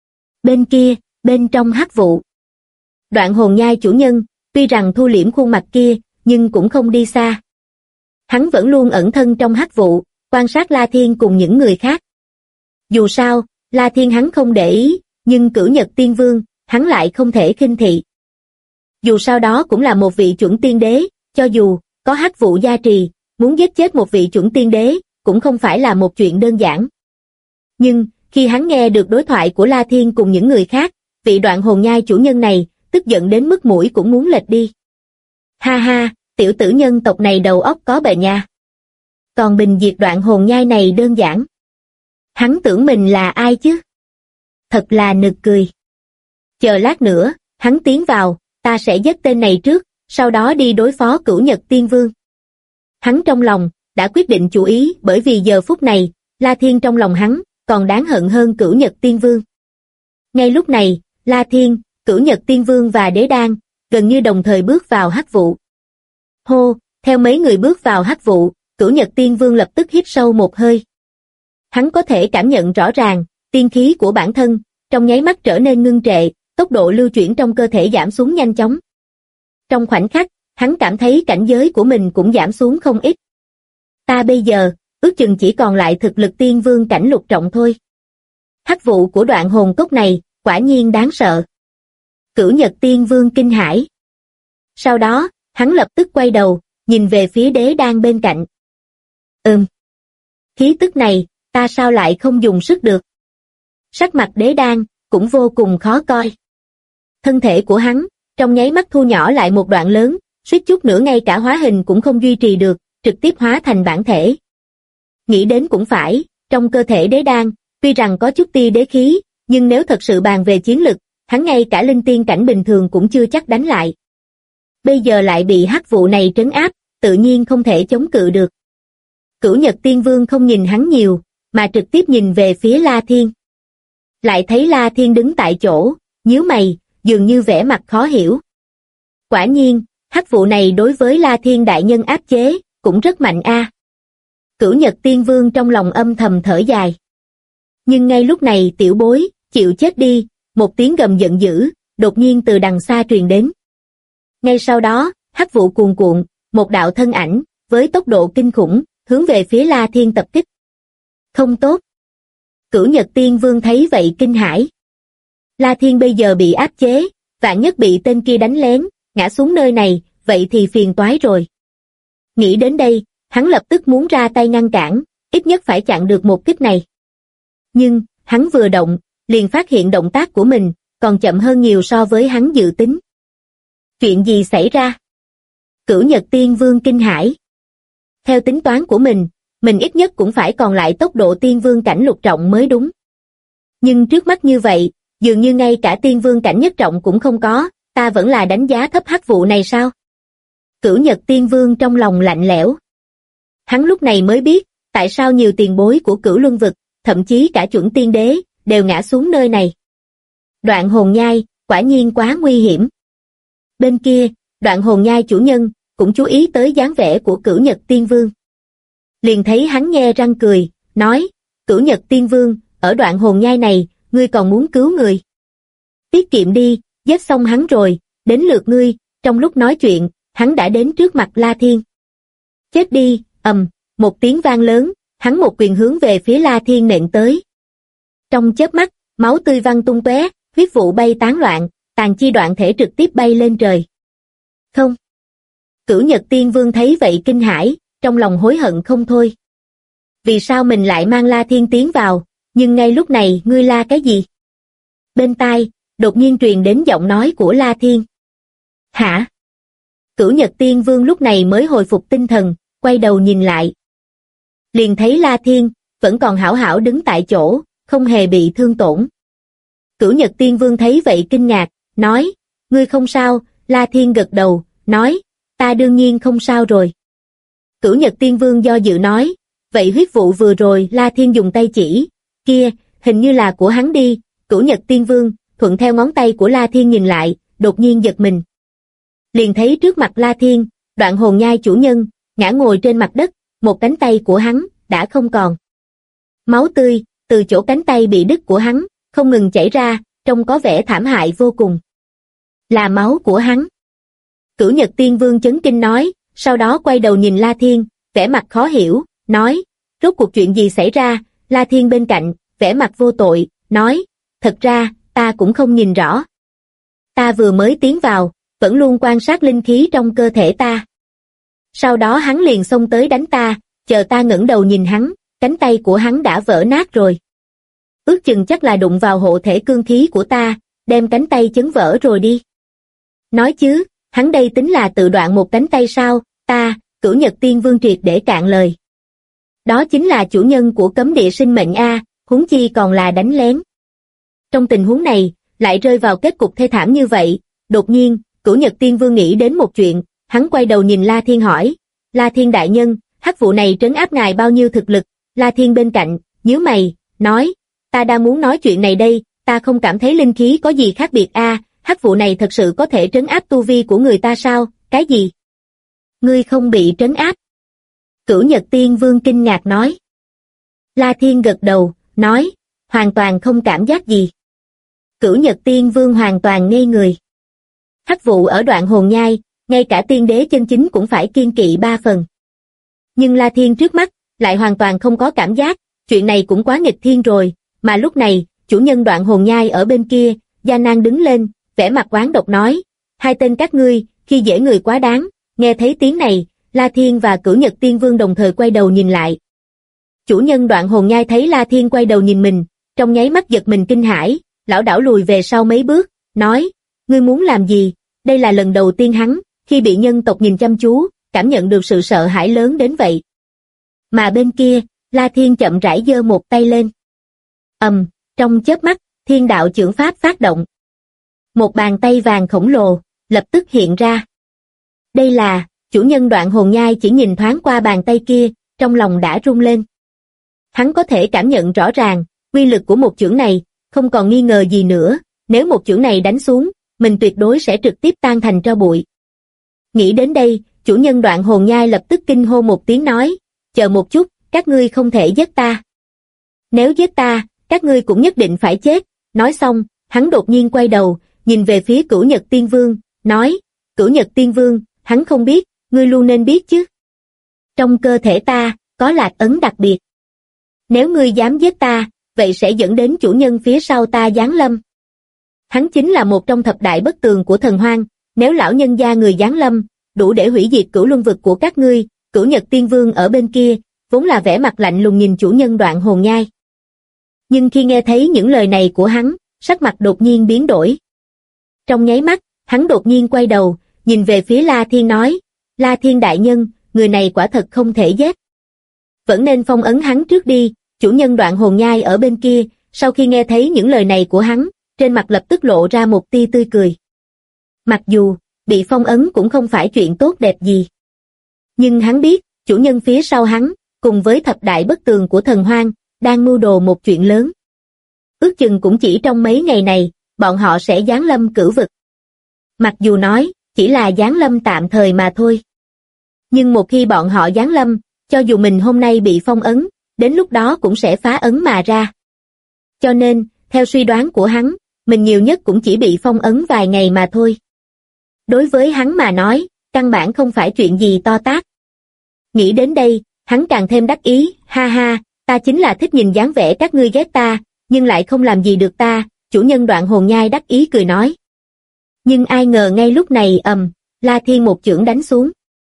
Bên kia, bên trong hắc vụ. Đoạn Hồn Nhai chủ nhân, tuy rằng thu liễm khuôn mặt kia, nhưng cũng không đi xa. Hắn vẫn luôn ẩn thân trong hắc vụ, quan sát La Thiên cùng những người khác. Dù sao, La Thiên hắn không để ý, nhưng Cửu Nhật Tiên Vương, hắn lại không thể khinh thị. Dù sao đó cũng là một vị chuẩn tiên đế, cho dù có hắc vụ gia trì, muốn giết chết một vị chuẩn tiên đế, cũng không phải là một chuyện đơn giản. Nhưng, khi hắn nghe được đối thoại của La Thiên cùng những người khác, vị Đoạn Hồn Nhai chủ nhân này, tức giận đến mức mũi cũng muốn lệch đi. Ha ha, tiểu tử nhân tộc này đầu óc có bệnh nha. Còn bình diệt Đoạn Hồn Nhai này đơn giản. Hắn tưởng mình là ai chứ? Thật là nực cười. Chờ lát nữa, hắn tiến vào, ta sẽ giết tên này trước, sau đó đi đối phó Cửu Nhật Tiên Vương. Hắn trong lòng, đã quyết định chủ ý bởi vì giờ phút này, La Thiên trong lòng hắn, còn đáng hận hơn Cửu Nhật Tiên Vương. Ngay lúc này, La Thiên, Cửu Nhật Tiên Vương và Đế Đan, gần như đồng thời bước vào hắc vụ. Hô, theo mấy người bước vào hắc vụ, Cửu Nhật Tiên Vương lập tức hít sâu một hơi. Hắn có thể cảm nhận rõ ràng, tiên khí của bản thân, trong nháy mắt trở nên ngưng trệ, tốc độ lưu chuyển trong cơ thể giảm xuống nhanh chóng. Trong khoảnh khắc, hắn cảm thấy cảnh giới của mình cũng giảm xuống không ít. Ta bây giờ, ước chừng chỉ còn lại thực lực tiên vương cảnh lục trọng thôi. Hắc vụ của Đoạn Hồn Cốc này, quả nhiên đáng sợ. Cửu Nhật Tiên Vương kinh hãi. Sau đó, hắn lập tức quay đầu, nhìn về phía Đế Đan bên cạnh. Khí tức này, ta sao lại không dùng sức được? Sắc mặt Đế Đan, cũng vô cùng khó coi. Thân thể của hắn, trong nháy mắt thu nhỏ lại một đoạn lớn, suýt chút nữa ngay cả hóa hình cũng không duy trì được, trực tiếp hóa thành bản thể. Nghĩ đến cũng phải, trong cơ thể Đế Đan, tuy rằng có chút tia đế khí, nhưng nếu thật sự bàn về chiến lực, hắn ngay cả linh tiên cảnh bình thường cũng chưa chắc đánh lại. Bây giờ lại bị hắc vụ này trấn áp, tự nhiên không thể chống cự được. Cửu Nhật Tiên Vương không nhìn hắn nhiều, mà trực tiếp nhìn về phía La Thiên. Lại thấy La Thiên đứng tại chỗ, nhíu mày, dường như vẻ mặt khó hiểu. Quả nhiên, hắc vụ này đối với La Thiên đại nhân áp chế, cũng rất mạnh a. Cửu Nhật Tiên Vương trong lòng âm thầm thở dài. Nhưng ngay lúc này tiểu bối, chịu chết đi, một tiếng gầm giận dữ, đột nhiên từ đằng xa truyền đến. Ngay sau đó, hắc vụ cuồn cuộn, một đạo thân ảnh, với tốc độ kinh khủng, hướng về phía La Thiên tập kích. Không tốt. Cửu Nhật Tiên Vương thấy vậy kinh hãi. La Thiên bây giờ bị áp chế, vạn nhất bị tên kia đánh lén, ngã xuống nơi này, vậy thì phiền toái rồi. Nghĩ đến đây, hắn lập tức muốn ra tay ngăn cản, ít nhất phải chặn được một kích này. Nhưng, hắn vừa động, liền phát hiện động tác của mình, còn chậm hơn nhiều so với hắn dự tính. Chuyện gì xảy ra? Cửu Nhật Tiên Vương kinh hãi. Theo tính toán của mình ít nhất cũng phải còn lại tốc độ tiên vương cảnh lục trọng mới đúng. Nhưng trước mắt như vậy, dường như ngay cả tiên vương cảnh nhất trọng cũng không có, ta vẫn là đánh giá thấp hắc vụ này sao? Cửu Nhật Tiên Vương trong lòng lạnh lẽo. Hắn lúc này mới biết, tại sao nhiều tiền bối của Cửu Luân Vực, thậm chí cả chuẩn tiên đế, đều ngã xuống nơi này. Đoạn hồn nhai, quả nhiên quá nguy hiểm. Bên kia, đoạn hồn nhai chủ nhân, cũng chú ý tới dáng vẻ của Cửu Nhật Tiên Vương. Liền thấy hắn nhe răng cười, nói, Cửu Nhật Tiên Vương, ở đoạn hồn nhai này, ngươi còn muốn cứu người. Tiết kiệm đi, giết xong hắn rồi, đến lượt ngươi. Trong lúc nói chuyện, hắn đã đến trước mặt La Thiên. Chết đi, một tiếng vang lớn, hắn một quyền hướng về phía La Thiên nện tới. Trong chớp mắt, máu tươi văng tung tóe, huyết vụ bay tán loạn, tàn chi đoạn thể trực tiếp bay lên trời. Không. Cửu Nhật Tiên Vương thấy vậy kinh hãi, trong lòng hối hận không thôi. Vì sao mình lại mang La Thiên tiến vào, nhưng ngay lúc này ngươi la cái gì? Bên tai, đột nhiên truyền đến giọng nói của La Thiên. Hả? Cửu Nhật Tiên Vương lúc này mới hồi phục tinh thần, quay đầu nhìn lại. Liền thấy La Thiên, vẫn còn hảo hảo đứng tại chỗ, không hề bị thương tổn. Cửu Nhật Tiên Vương thấy vậy kinh ngạc, nói, ngươi không sao? La Thiên gật đầu, nói, ta đương nhiên không sao rồi. Cửu Nhật Tiên Vương do dự nói, vậy huyết vụ vừa rồi La Thiên dùng tay chỉ, kia, hình như là của hắn đi. Cửu Nhật Tiên Vương, thuận theo ngón tay của La Thiên nhìn lại, đột nhiên giật mình. Liền thấy trước mặt La Thiên, đoạn hồn nhai chủ nhân, ngã ngồi trên mặt đất, một cánh tay của hắn, đã không còn. Máu tươi, từ chỗ cánh tay bị đứt của hắn, không ngừng chảy ra, trông có vẻ thảm hại vô cùng. Là máu của hắn. Cửu Nhật Tiên Vương chấn kinh nói, sau đó quay đầu nhìn La Thiên, vẻ mặt khó hiểu, nói, rốt cuộc chuyện gì xảy ra? La Thiên bên cạnh, vẻ mặt vô tội, nói, thật ra, ta cũng không nhìn rõ. Ta vừa mới tiến vào, vẫn luôn quan sát linh khí trong cơ thể ta. Sau đó hắn liền xông tới đánh ta, chờ ta ngẩng đầu nhìn hắn, cánh tay của hắn đã vỡ nát rồi. Ước chừng chắc là đụng vào hộ thể cương khí của ta, đem cánh tay chấn vỡ rồi đi. Nói chứ, hắn đây tính là tự đoạn một cánh tay sao? Ta, Cửu Nhật Tiên Vương triệt để cạn lời. Đó chính là chủ nhân của cấm địa sinh mệnh a, huống chi còn là đánh lén. Trong tình huống này, lại rơi vào kết cục thê thảm như vậy, đột nhiên, Cửu Nhật Tiên Vương nghĩ đến một chuyện, hắn quay đầu nhìn La Thiên hỏi, La Thiên đại nhân, hắc vụ này trấn áp ngài bao nhiêu thực lực? La Thiên bên cạnh, nhíu mày, nói, ta đang muốn nói chuyện này đây, ta không cảm thấy linh khí có gì khác biệt a, hắc vụ này thật sự có thể trấn áp tu vi của người ta sao? Cái gì? Ngươi không bị trấn áp? Cửu Nhật Tiên Vương kinh ngạc nói. La Thiên gật đầu, nói, hoàn toàn không cảm giác gì. Cửu Nhật Tiên Vương hoàn toàn ngây người. Hắc vụ ở đoạn hồn nhai, ngay cả tiên đế chân chính cũng phải kiêng kỵ 3 phần. Nhưng La Thiên trước mắt, lại hoàn toàn không có cảm giác, chuyện này cũng quá nghịch thiên rồi, mà lúc này, chủ nhân đoạn hồn nhai ở bên kia, Gia Nan đứng lên, vẻ mặt oán độc nói, hai tên các ngươi, khi dễ người quá đáng. Nghe thấy tiếng này, La Thiên và Cửu Nhật Tiên Vương đồng thời quay đầu nhìn lại. Chủ nhân đoạn hồn nhai thấy La Thiên quay đầu nhìn mình, trong nháy mắt giật mình kinh hãi, lảo đảo lùi về sau mấy bước, nói, ngươi muốn làm gì? Đây là lần đầu tiên hắn, khi bị nhân tộc nhìn chăm chú, cảm nhận được sự sợ hãi lớn đến vậy. Mà bên kia, La Thiên chậm rãi giơ một tay lên. Trong chớp mắt, thiên đạo chưởng pháp phát động. Một bàn tay vàng khổng lồ, lập tức hiện ra. Đây là, chủ nhân đoạn hồn nhai chỉ nhìn thoáng qua bàn tay kia, trong lòng đã rung lên. Hắn có thể cảm nhận rõ ràng, uy lực của một chưởng này, không còn nghi ngờ gì nữa, nếu một chưởng này đánh xuống, mình tuyệt đối sẽ trực tiếp tan thành tro bụi. Nghĩ đến đây, chủ nhân đoạn hồn nhai lập tức kinh hô một tiếng nói, chờ một chút, các ngươi không thể giết ta. Nếu giết ta, các ngươi cũng nhất định phải chết. Nói xong, hắn đột nhiên quay đầu, nhìn về phía Cửu Nhật Tiên Vương, nói, Cửu Nhật Tiên Vương, hắn không biết, ngươi luôn nên biết chứ. Trong cơ thể ta, có lạc ấn đặc biệt. Nếu ngươi dám giết ta, vậy sẽ dẫn đến chủ nhân phía sau ta giáng lâm. Hắn chính là một trong thập đại bất tường của thần hoang, nếu lão nhân gia người giáng lâm, đủ để hủy diệt cửu luân vực của các ngươi. Cửu Nhật Tiên Vương ở bên kia, vốn là vẻ mặt lạnh lùng nhìn chủ nhân đoạn hồn nhai. Nhưng khi nghe thấy những lời này của hắn, sắc mặt đột nhiên biến đổi. Trong nháy mắt, hắn đột nhiên quay đầu, nhìn về phía La Thiên nói, La Thiên đại nhân, người này quả thật không thể giết. Vẫn nên phong ấn hắn trước đi. Chủ nhân Đoạn Hồn Nhai ở bên kia, sau khi nghe thấy những lời này của hắn, trên mặt lập tức lộ ra một tia tươi cười. Mặc dù, bị phong ấn cũng không phải chuyện tốt đẹp gì. Nhưng hắn biết, chủ nhân phía sau hắn, cùng với thập đại bất tường của thần hoang, đang mưu đồ một chuyện lớn. Ước chừng cũng chỉ trong mấy ngày này, bọn họ sẽ giáng lâm Cửu vực. Mặc dù nói, chỉ là giáng lâm tạm thời mà thôi. Nhưng một khi bọn họ giáng lâm, cho dù mình hôm nay bị phong ấn, đến lúc đó cũng sẽ phá ấn mà ra. Cho nên, theo suy đoán của hắn, mình nhiều nhất cũng chỉ bị phong ấn vài ngày mà thôi. Đối với hắn mà nói, căn bản không phải chuyện gì to tát. Nghĩ đến đây, hắn càng thêm đắc ý, ha ha, ta chính là thích nhìn dáng vẻ các ngươi ghét ta, nhưng lại không làm gì được ta, chủ nhân Đoạn Hồn Nhai đắc ý cười nói. Nhưng ai ngờ ngay lúc này La Thiên một chưởng đánh xuống.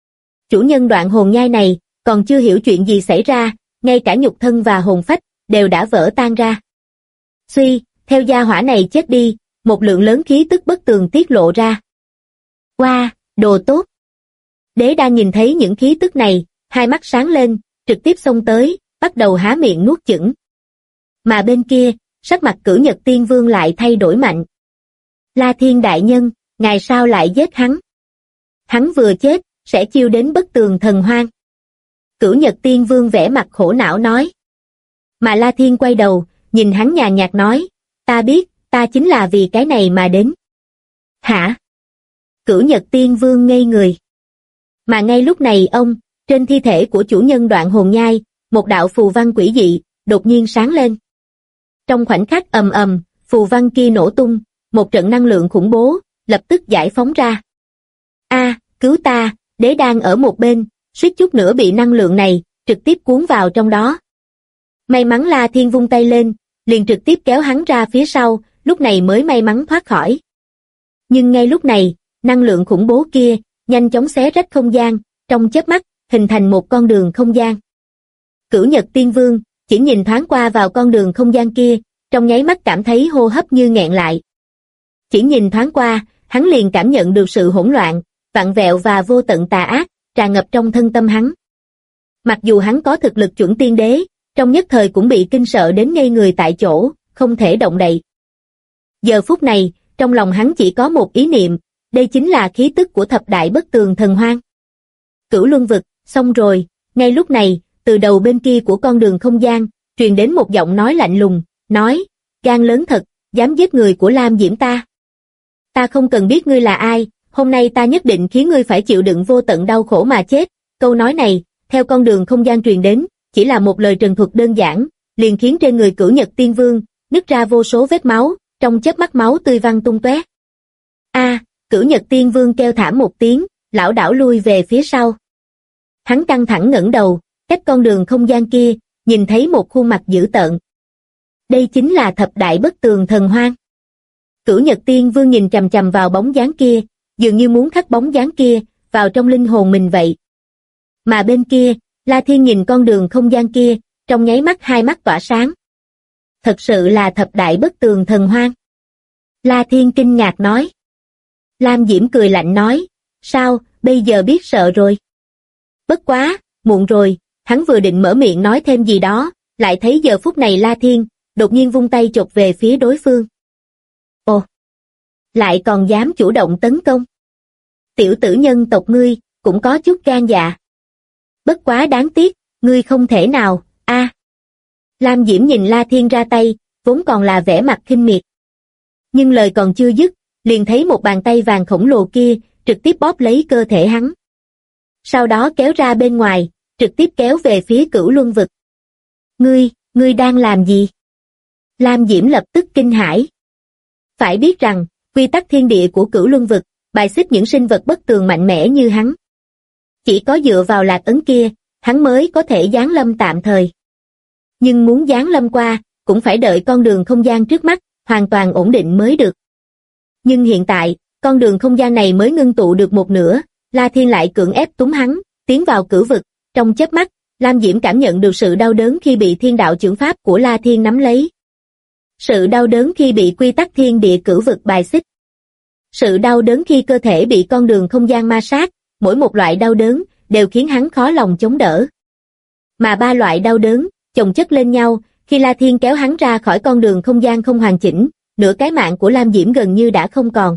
Chủ nhân Đoạn Hồn Nhai này, còn chưa hiểu chuyện gì xảy ra, ngay cả nhục thân và hồn phách, đều đã vỡ tan ra. Suy, theo gia hỏa này chết đi, một lượng lớn khí tức bất tường tiết lộ ra. Wow, đồ tốt. Đế đang nhìn thấy những khí tức này, hai mắt sáng lên, trực tiếp xông tới, bắt đầu há miệng nuốt chửng. Mà bên kia, sắc mặt Cửu Nhật Tiên Vương lại thay đổi mạnh. La Thiên đại nhân, ngài sao lại giết hắn? Hắn vừa chết, sẽ chiêu đến bất tường thần hoang. Cửu Nhật Tiên Vương vẻ mặt khổ não nói. Mà La Thiên quay đầu, nhìn hắn nhàn nhạt nói, ta biết, ta chính là vì cái này mà đến. Hả? Cửu Nhật Tiên Vương ngây người. Mà ngay lúc này trên thi thể của chủ nhân Đoạn Hồn Nhai, một đạo phù văn quỷ dị, đột nhiên sáng lên. Trong khoảnh khắc phù văn kia nổ tung, một trận năng lượng khủng bố, lập tức giải phóng ra. Cứu ta, Đế đang ở một bên, suýt chút nữa bị năng lượng này, trực tiếp cuốn vào trong đó. May mắn La Thiên vung tay lên, liền trực tiếp kéo hắn ra phía sau, lúc này mới may mắn thoát khỏi. Nhưng ngay lúc này, năng lượng khủng bố kia, nhanh chóng xé rách không gian, trong chớp mắt, hình thành một con đường không gian. Cửu Nhật Tiên Vương, chỉ nhìn thoáng qua vào con đường không gian kia, trong nháy mắt cảm thấy hô hấp như nghẹn lại. Chỉ nhìn thoáng qua, hắn liền cảm nhận được sự hỗn loạn, vặn vẹo và vô tận tà ác, tràn ngập trong thân tâm hắn. Mặc dù hắn có thực lực chuẩn tiên đế, trong nhất thời cũng bị kinh sợ đến ngây người tại chỗ, không thể động đậy. Giờ phút này, trong lòng hắn chỉ có một ý niệm, đây chính là khí tức của thập đại bất tường thần hoang. Cửu Luân vực, xong rồi, ngay lúc này, từ đầu bên kia của con đường không gian, truyền đến một giọng nói lạnh lùng, nói, gan lớn thật, dám giết người của Lam Diễm ta. Ta không cần biết ngươi là ai, hôm nay ta nhất định khiến ngươi phải chịu đựng vô tận đau khổ mà chết. Câu nói này, theo con đường không gian truyền đến, chỉ là một lời trần thuật đơn giản, liền khiến trên người Cửu Nhật Tiên Vương, nứt ra vô số vết máu, trong chớp mắt máu tươi văng tung tóe. Cửu Nhật Tiên Vương kêu thảm một tiếng, lảo đảo lui về phía sau. Hắn căng thẳng ngẩng đầu, cách con đường không gian kia, nhìn thấy một khuôn mặt dữ tợn. Đây chính là thập đại bất tường thần hoang. Cửu Nhật Tiên Vương nhìn chằm chằm vào bóng dáng kia, dường như muốn khắc bóng dáng kia vào trong linh hồn mình vậy. Mà bên kia, La Thiên nhìn con đường không gian kia, trong nháy mắt hai mắt tỏa sáng. Thật sự là thập đại bất tường thần hoang. La Thiên kinh ngạc nói. Lam Diễm cười lạnh nói, sao, bây giờ biết sợ rồi. Bất quá, muộn rồi, hắn vừa định mở miệng nói thêm gì đó, lại thấy giờ phút này La Thiên, đột nhiên vung tay chộp về phía đối phương. Ồ, lại còn dám chủ động tấn công. Tiểu tử nhân tộc ngươi, cũng có chút gan dạ. Bất quá đáng tiếc, ngươi không thể nào, Lam Diễm nhìn La Thiên ra tay, vốn còn là vẻ mặt khinh miệt. Nhưng lời còn chưa dứt, liền thấy một bàn tay vàng khổng lồ kia, trực tiếp bóp lấy cơ thể hắn. Sau đó kéo ra bên ngoài, trực tiếp kéo về phía Cửu Luân vực. Ngươi đang làm gì? Lam Diễm lập tức kinh hãi. Phải biết rằng, quy tắc thiên địa của Cửu Luân vực, bài xích những sinh vật bất tường mạnh mẽ như hắn. Chỉ có dựa vào lạc ấn kia, hắn mới có thể giáng lâm tạm thời. Nhưng muốn giáng lâm qua, cũng phải đợi con đường không gian trước mắt, hoàn toàn ổn định mới được. Nhưng hiện tại, con đường không gian này mới ngưng tụ được một nửa, La Thiên lại cưỡng ép túm hắn, tiến vào Cửu vực, trong chớp mắt, Lam Diễm cảm nhận được sự đau đớn khi bị thiên đạo chưởng pháp của La Thiên nắm lấy. Sự đau đớn khi bị quy tắc thiên địa cửu vực bài xích. Sự đau đớn khi cơ thể bị con đường không gian ma sát, mỗi một loại đau đớn đều khiến hắn khó lòng chống đỡ. Mà ba loại đau đớn chồng chất lên nhau, khi La Thiên kéo hắn ra khỏi con đường không gian không hoàn chỉnh, nửa cái mạng của Lam Diễm gần như đã không còn.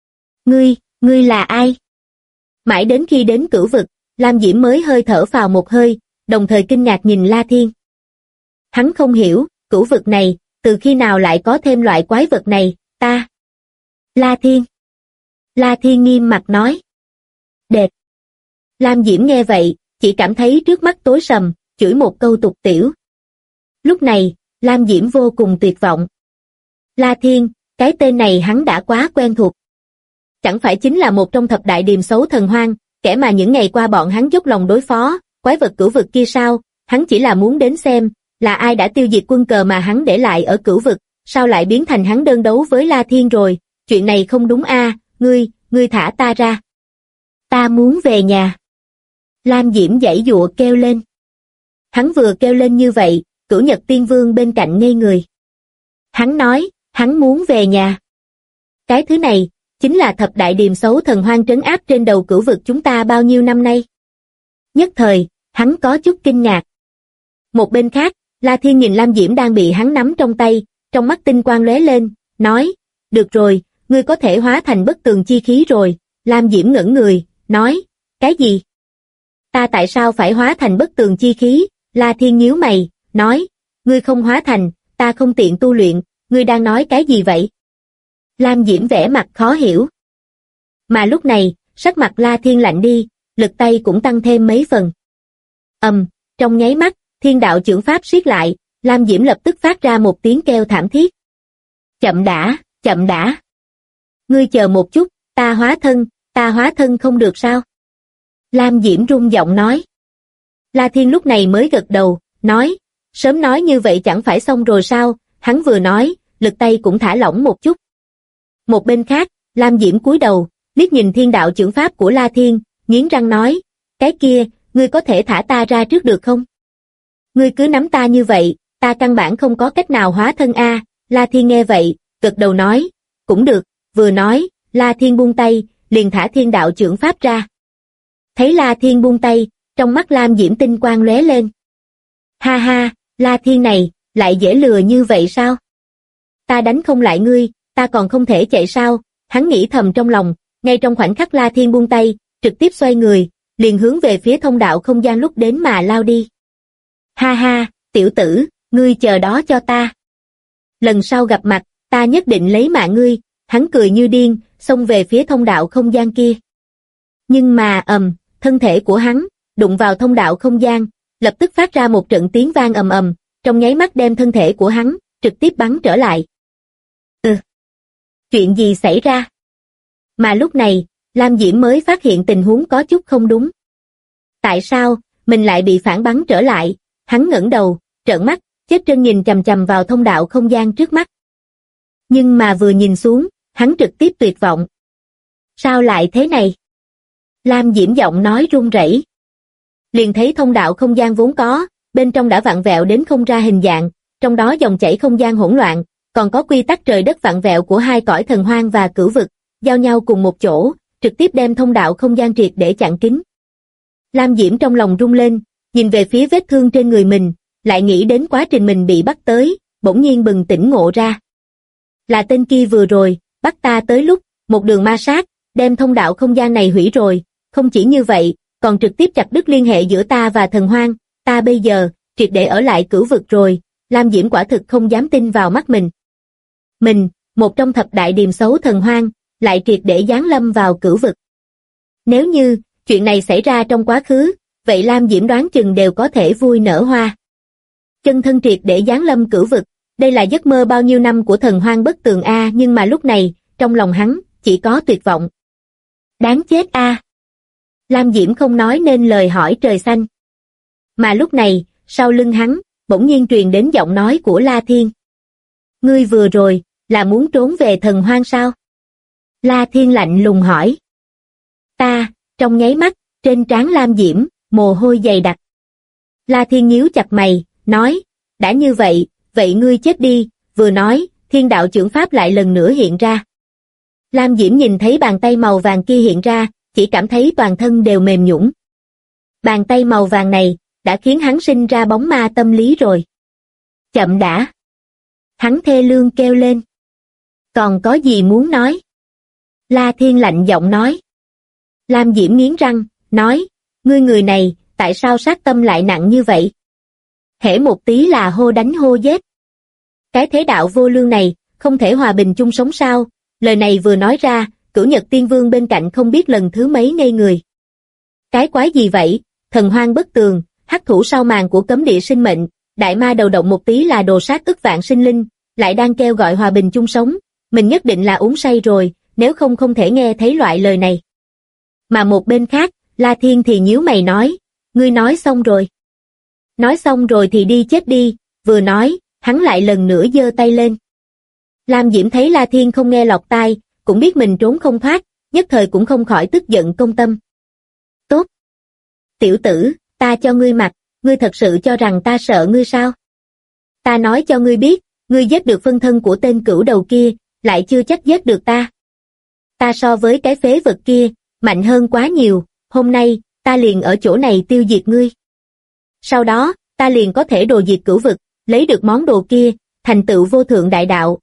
Ngươi là ai? Mãi đến khi đến cửu vực, Lam Diễm mới hơi thở phào một hơi, đồng thời kinh ngạc nhìn La Thiên. Hắn không hiểu, cửu vực này, từ khi nào lại có thêm loại quái vật này, ta. La Thiên. La Thiên nghiêm mặt nói. Đệt. Lam Diễm nghe vậy, chỉ cảm thấy trước mắt tối sầm, chửi một câu tục tiểu. Lúc này, Lam Diễm vô cùng tuyệt vọng. La Thiên, cái tên này hắn đã quá quen thuộc. Chẳng phải chính là một trong thập đại điềm xấu thần hoang, kẻ mà những ngày qua bọn hắn dốc lòng đối phó, quái vật cửu vực kia sao, hắn chỉ là muốn đến xem, là ai đã tiêu diệt quân cờ mà hắn để lại ở cửu vực, sao lại biến thành hắn đơn đấu với La Thiên rồi, chuyện này không đúng a, ngươi thả ta ra. Ta muốn về nhà. Lam Diễm giãy giụa kêu lên. Hắn vừa kêu lên như vậy, Cửu Nhật Tiên Vương bên cạnh ngây người. Hắn nói, hắn muốn về nhà. Cái thứ này, chính là thập đại điềm xấu thần hoang trấn áp trên đầu cửu vực chúng ta bao nhiêu năm nay. Nhất thời, hắn có chút kinh ngạc. Một bên khác, La Thiên nhìn Lam Diễm đang bị hắn nắm trong tay, trong mắt tinh quang lóe lên, nói, được rồi, ngươi có thể hóa thành bất tường chi khí rồi. Lam Diễm ngẩn người, nói, cái gì? Ta tại sao phải hóa thành bất tường chi khí? La Thiên nhíu mày, nói, ngươi không hóa thành, ta không tiện tu luyện, ngươi đang nói cái gì vậy? Lam Diễm vẻ mặt khó hiểu. Mà lúc này, sắc mặt La Thiên lạnh đi, lực tay cũng tăng thêm mấy phần. Trong nháy mắt, thiên đạo chưởng pháp siết lại, Lam Diễm lập tức phát ra một tiếng kêu thảm thiết. Chậm đã. Ngươi chờ một chút, ta hóa thân không được sao? Lam Diễm run giọng nói. La Thiên lúc này mới gật đầu, nói, sớm nói như vậy chẳng phải xong rồi sao? Hắn vừa nói, lực tay cũng thả lỏng một chút. Một bên khác, Lam Diễm cúi đầu, liếc nhìn thiên đạo chưởng pháp của La Thiên, nghiến răng nói, cái kia, ngươi có thể thả ta ra trước được không? Ngươi cứ nắm ta như vậy, ta căn bản không có cách nào hóa thân a. La Thiên nghe vậy, gật đầu nói, cũng được, vừa nói, La Thiên buông tay, liền thả thiên đạo chưởng pháp ra. Thấy La Thiên buông tay, trong mắt Lam Diễm tinh quang lóe lên. Ha ha, La Thiên này, lại dễ lừa như vậy sao? Ta đánh không lại ngươi, ta còn không thể chạy sao? Hắn nghĩ thầm trong lòng, ngay trong khoảnh khắc La Thiên buông tay, trực tiếp xoay người, liền hướng về phía thông đạo không gian lúc đến mà lao đi. Ha ha, tiểu tử, ngươi chờ đó cho ta. Lần sau gặp mặt, ta nhất định lấy mạng ngươi. Hắn cười như điên, xông về phía thông đạo không gian kia. Nhưng mà thân thể của hắn, đụng vào thông đạo không gian, lập tức phát ra một trận tiếng vang ầm, trong nháy mắt đem thân thể của hắn, trực tiếp bắn trở lại. Chuyện gì xảy ra? Mà lúc này, Lam Diễm mới phát hiện tình huống có chút không đúng. Tại sao, mình lại bị phản bắn trở lại? Hắn ngẩng đầu, trợn mắt, chết trân nhìn chằm chằm vào thông đạo không gian trước mắt. Nhưng mà vừa nhìn xuống, hắn trực tiếp tuyệt vọng. Sao lại thế này? Lam Diễm giọng nói run rẩy. Liền thấy thông đạo không gian vốn có, bên trong đã vặn vẹo đến không ra hình dạng, trong đó dòng chảy không gian hỗn loạn, còn có quy tắc trời đất vặn vẹo của hai cõi thần hoang và cửu vực, giao nhau cùng một chỗ, trực tiếp đem thông đạo không gian triệt để chặn kín. Lam Diễm trong lòng rung lên, nhìn về phía vết thương trên người mình, lại nghĩ đến quá trình mình bị bắt tới, bỗng nhiên bừng tỉnh ngộ ra. Là tên kia vừa rồi, bắt ta tới lúc, một đường ma sát, đem thông đạo không gian này hủy rồi, không chỉ như vậy, còn trực tiếp chặt đứt liên hệ giữa ta và thần hoang, ta bây giờ, triệt để ở lại cửu vực rồi. Lam Diễm quả thực không dám tin vào mắt mình. Mình, một trong thập đại điềm xấu thần hoang, lại triệt để giáng lâm vào cửu vực. Nếu như, chuyện này xảy ra trong quá khứ, vậy Lam Diễm đoán chừng đều có thể vui nở hoa. Chân thân triệt để giáng lâm cửu vực, đây là giấc mơ bao nhiêu năm của thần hoang bất tường a, nhưng mà lúc này, trong lòng hắn, chỉ có tuyệt vọng. Đáng chết a. Lam Diễm không nói nên lời hỏi trời xanh. Mà lúc này, sau lưng hắn, bỗng nhiên truyền đến giọng nói của La Thiên. Ngươi vừa rồi, là muốn trốn về thần hoang sao? La Thiên lạnh lùng hỏi. Trong nháy mắt, trên trán Lam Diễm, mồ hôi dày đặc. La Thiên nhíu chặt mày, nói, đã như vậy, vậy ngươi chết đi, vừa nói, thiên đạo chưởng pháp lại lần nữa hiện ra. Lam Diễm nhìn thấy bàn tay màu vàng kia hiện ra, chỉ cảm thấy toàn thân đều mềm nhũn. Bàn tay màu vàng này, đã khiến hắn sinh ra bóng ma tâm lý rồi. Chậm đã. Hắn thê lương kêu lên. Còn có gì muốn nói? La Thiên lạnh giọng nói. Lam Diễm nghiến răng, nói, ngươi người này, tại sao sát tâm lại nặng như vậy? Hễ một tí là hô đánh hô giết. Cái thế đạo vô lương này, không thể hòa bình chung sống sao? Lời này vừa nói ra, Cửu Nhật Tiên Vương bên cạnh không biết lần thứ mấy ngây người. Cái quái gì vậy? Thần hoang bất tường, hắc thủ sau màn của cấm địa sinh mệnh, đại ma đầu động một tí là đồ sát ức vạn sinh linh, lại đang kêu gọi hòa bình chung sống, mình nhất định là uống say rồi, nếu không không thể nghe thấy loại lời này. Mà một bên khác, La Thiên thì nhíu mày nói, ngươi nói xong rồi. Nói xong rồi thì đi chết đi, vừa nói, hắn lại lần nữa giơ tay lên. Lam Diễm thấy La Thiên không nghe lọt tai, cũng biết mình trốn không thoát, nhất thời cũng không khỏi tức giận công tâm. Tốt. Tiểu tử, ta cho ngươi mặt, ngươi thật sự cho rằng ta sợ ngươi sao? Ta nói cho ngươi biết, ngươi giết được phân thân của tên cửu đầu kia, lại chưa chắc giết được ta. Ta so với cái phế vật kia, mạnh hơn quá nhiều, hôm nay, ta liền ở chỗ này tiêu diệt ngươi. Sau đó, ta liền có thể đồ diệt cửu vực, lấy được món đồ kia, thành tựu vô thượng đại đạo,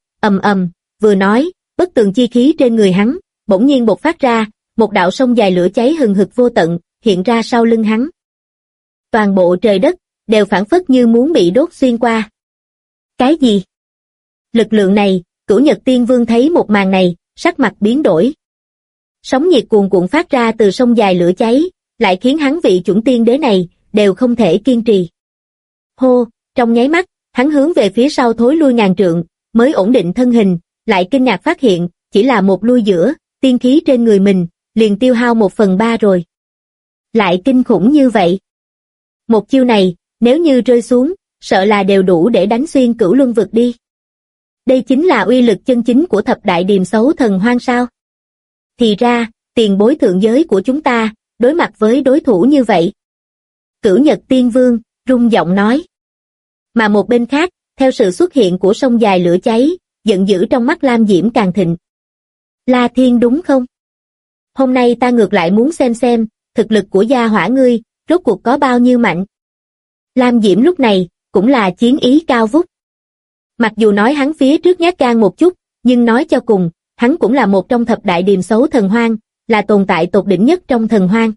vừa nói, bất tường chi khí trên người hắn, bỗng nhiên bộc phát ra, một đạo sông dài lửa cháy hừng hực vô tận, hiện ra sau lưng hắn. Toàn bộ trời đất, đều phảng phất như muốn bị đốt xuyên qua. Cái gì? Lực lượng này, Cửu Nhật Tiên Vương thấy một màn này, sắc mặt biến đổi. Sóng nhiệt cuồn cuộn phát ra từ sông dài lửa cháy, lại khiến hắn vị chuẩn tiên đế này, đều không thể kiên trì. Hô, trong nháy mắt, hắn hướng về phía sau thối lui ngàn trượng, mới ổn định thân hình, lại kinh ngạc phát hiện, chỉ là một lui giữa, tiên khí trên người mình, liền tiêu hao 1/3 rồi. Lại kinh khủng như vậy. Một chiêu này, nếu như rơi xuống, sợ là đều đủ để đánh xuyên cửu luân vực đi. Đây chính là uy lực chân chính của thập đại điềm xấu thần hoang sao. Thì ra, tiền bối thượng giới của chúng ta, đối mặt với đối thủ như vậy. Cửu Nhật Tiên Vương, rung giọng nói. Mà một bên khác, theo sự xuất hiện của sông dài lửa cháy, giận dữ trong mắt Lam Diễm càng thịnh. La Thiên đúng không? Hôm nay ta ngược lại muốn xem, thực lực của gia hỏa ngươi, rốt cuộc có bao nhiêu mạnh. Lam Diễm lúc này, cũng là chiến ý cao vút. Mặc dù nói hắn phía trước nhát gan một chút, nhưng nói cho cùng, hắn cũng là một trong thập đại điềm xấu thần hoang, là tồn tại tột đỉnh nhất trong thần hoang.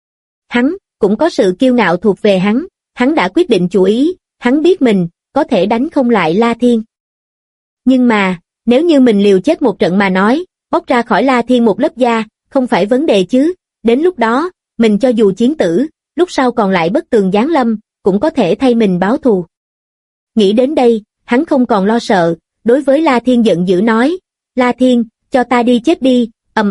Hắn, cũng có sự kiêu ngạo thuộc về hắn đã quyết định chủ ý, hắn biết mình, có thể đánh không lại La Thiên. Nhưng mà, nếu như mình liều chết một trận mà nói, bóc ra khỏi La Thiên một lớp da, không phải vấn đề chứ, đến lúc đó, mình cho dù chiến tử, lúc sau còn lại bất tường giáng lâm, cũng có thể thay mình báo thù. Nghĩ đến đây, hắn không còn lo sợ, đối với La Thiên giận dữ nói, La Thiên, cho ta đi chết đi,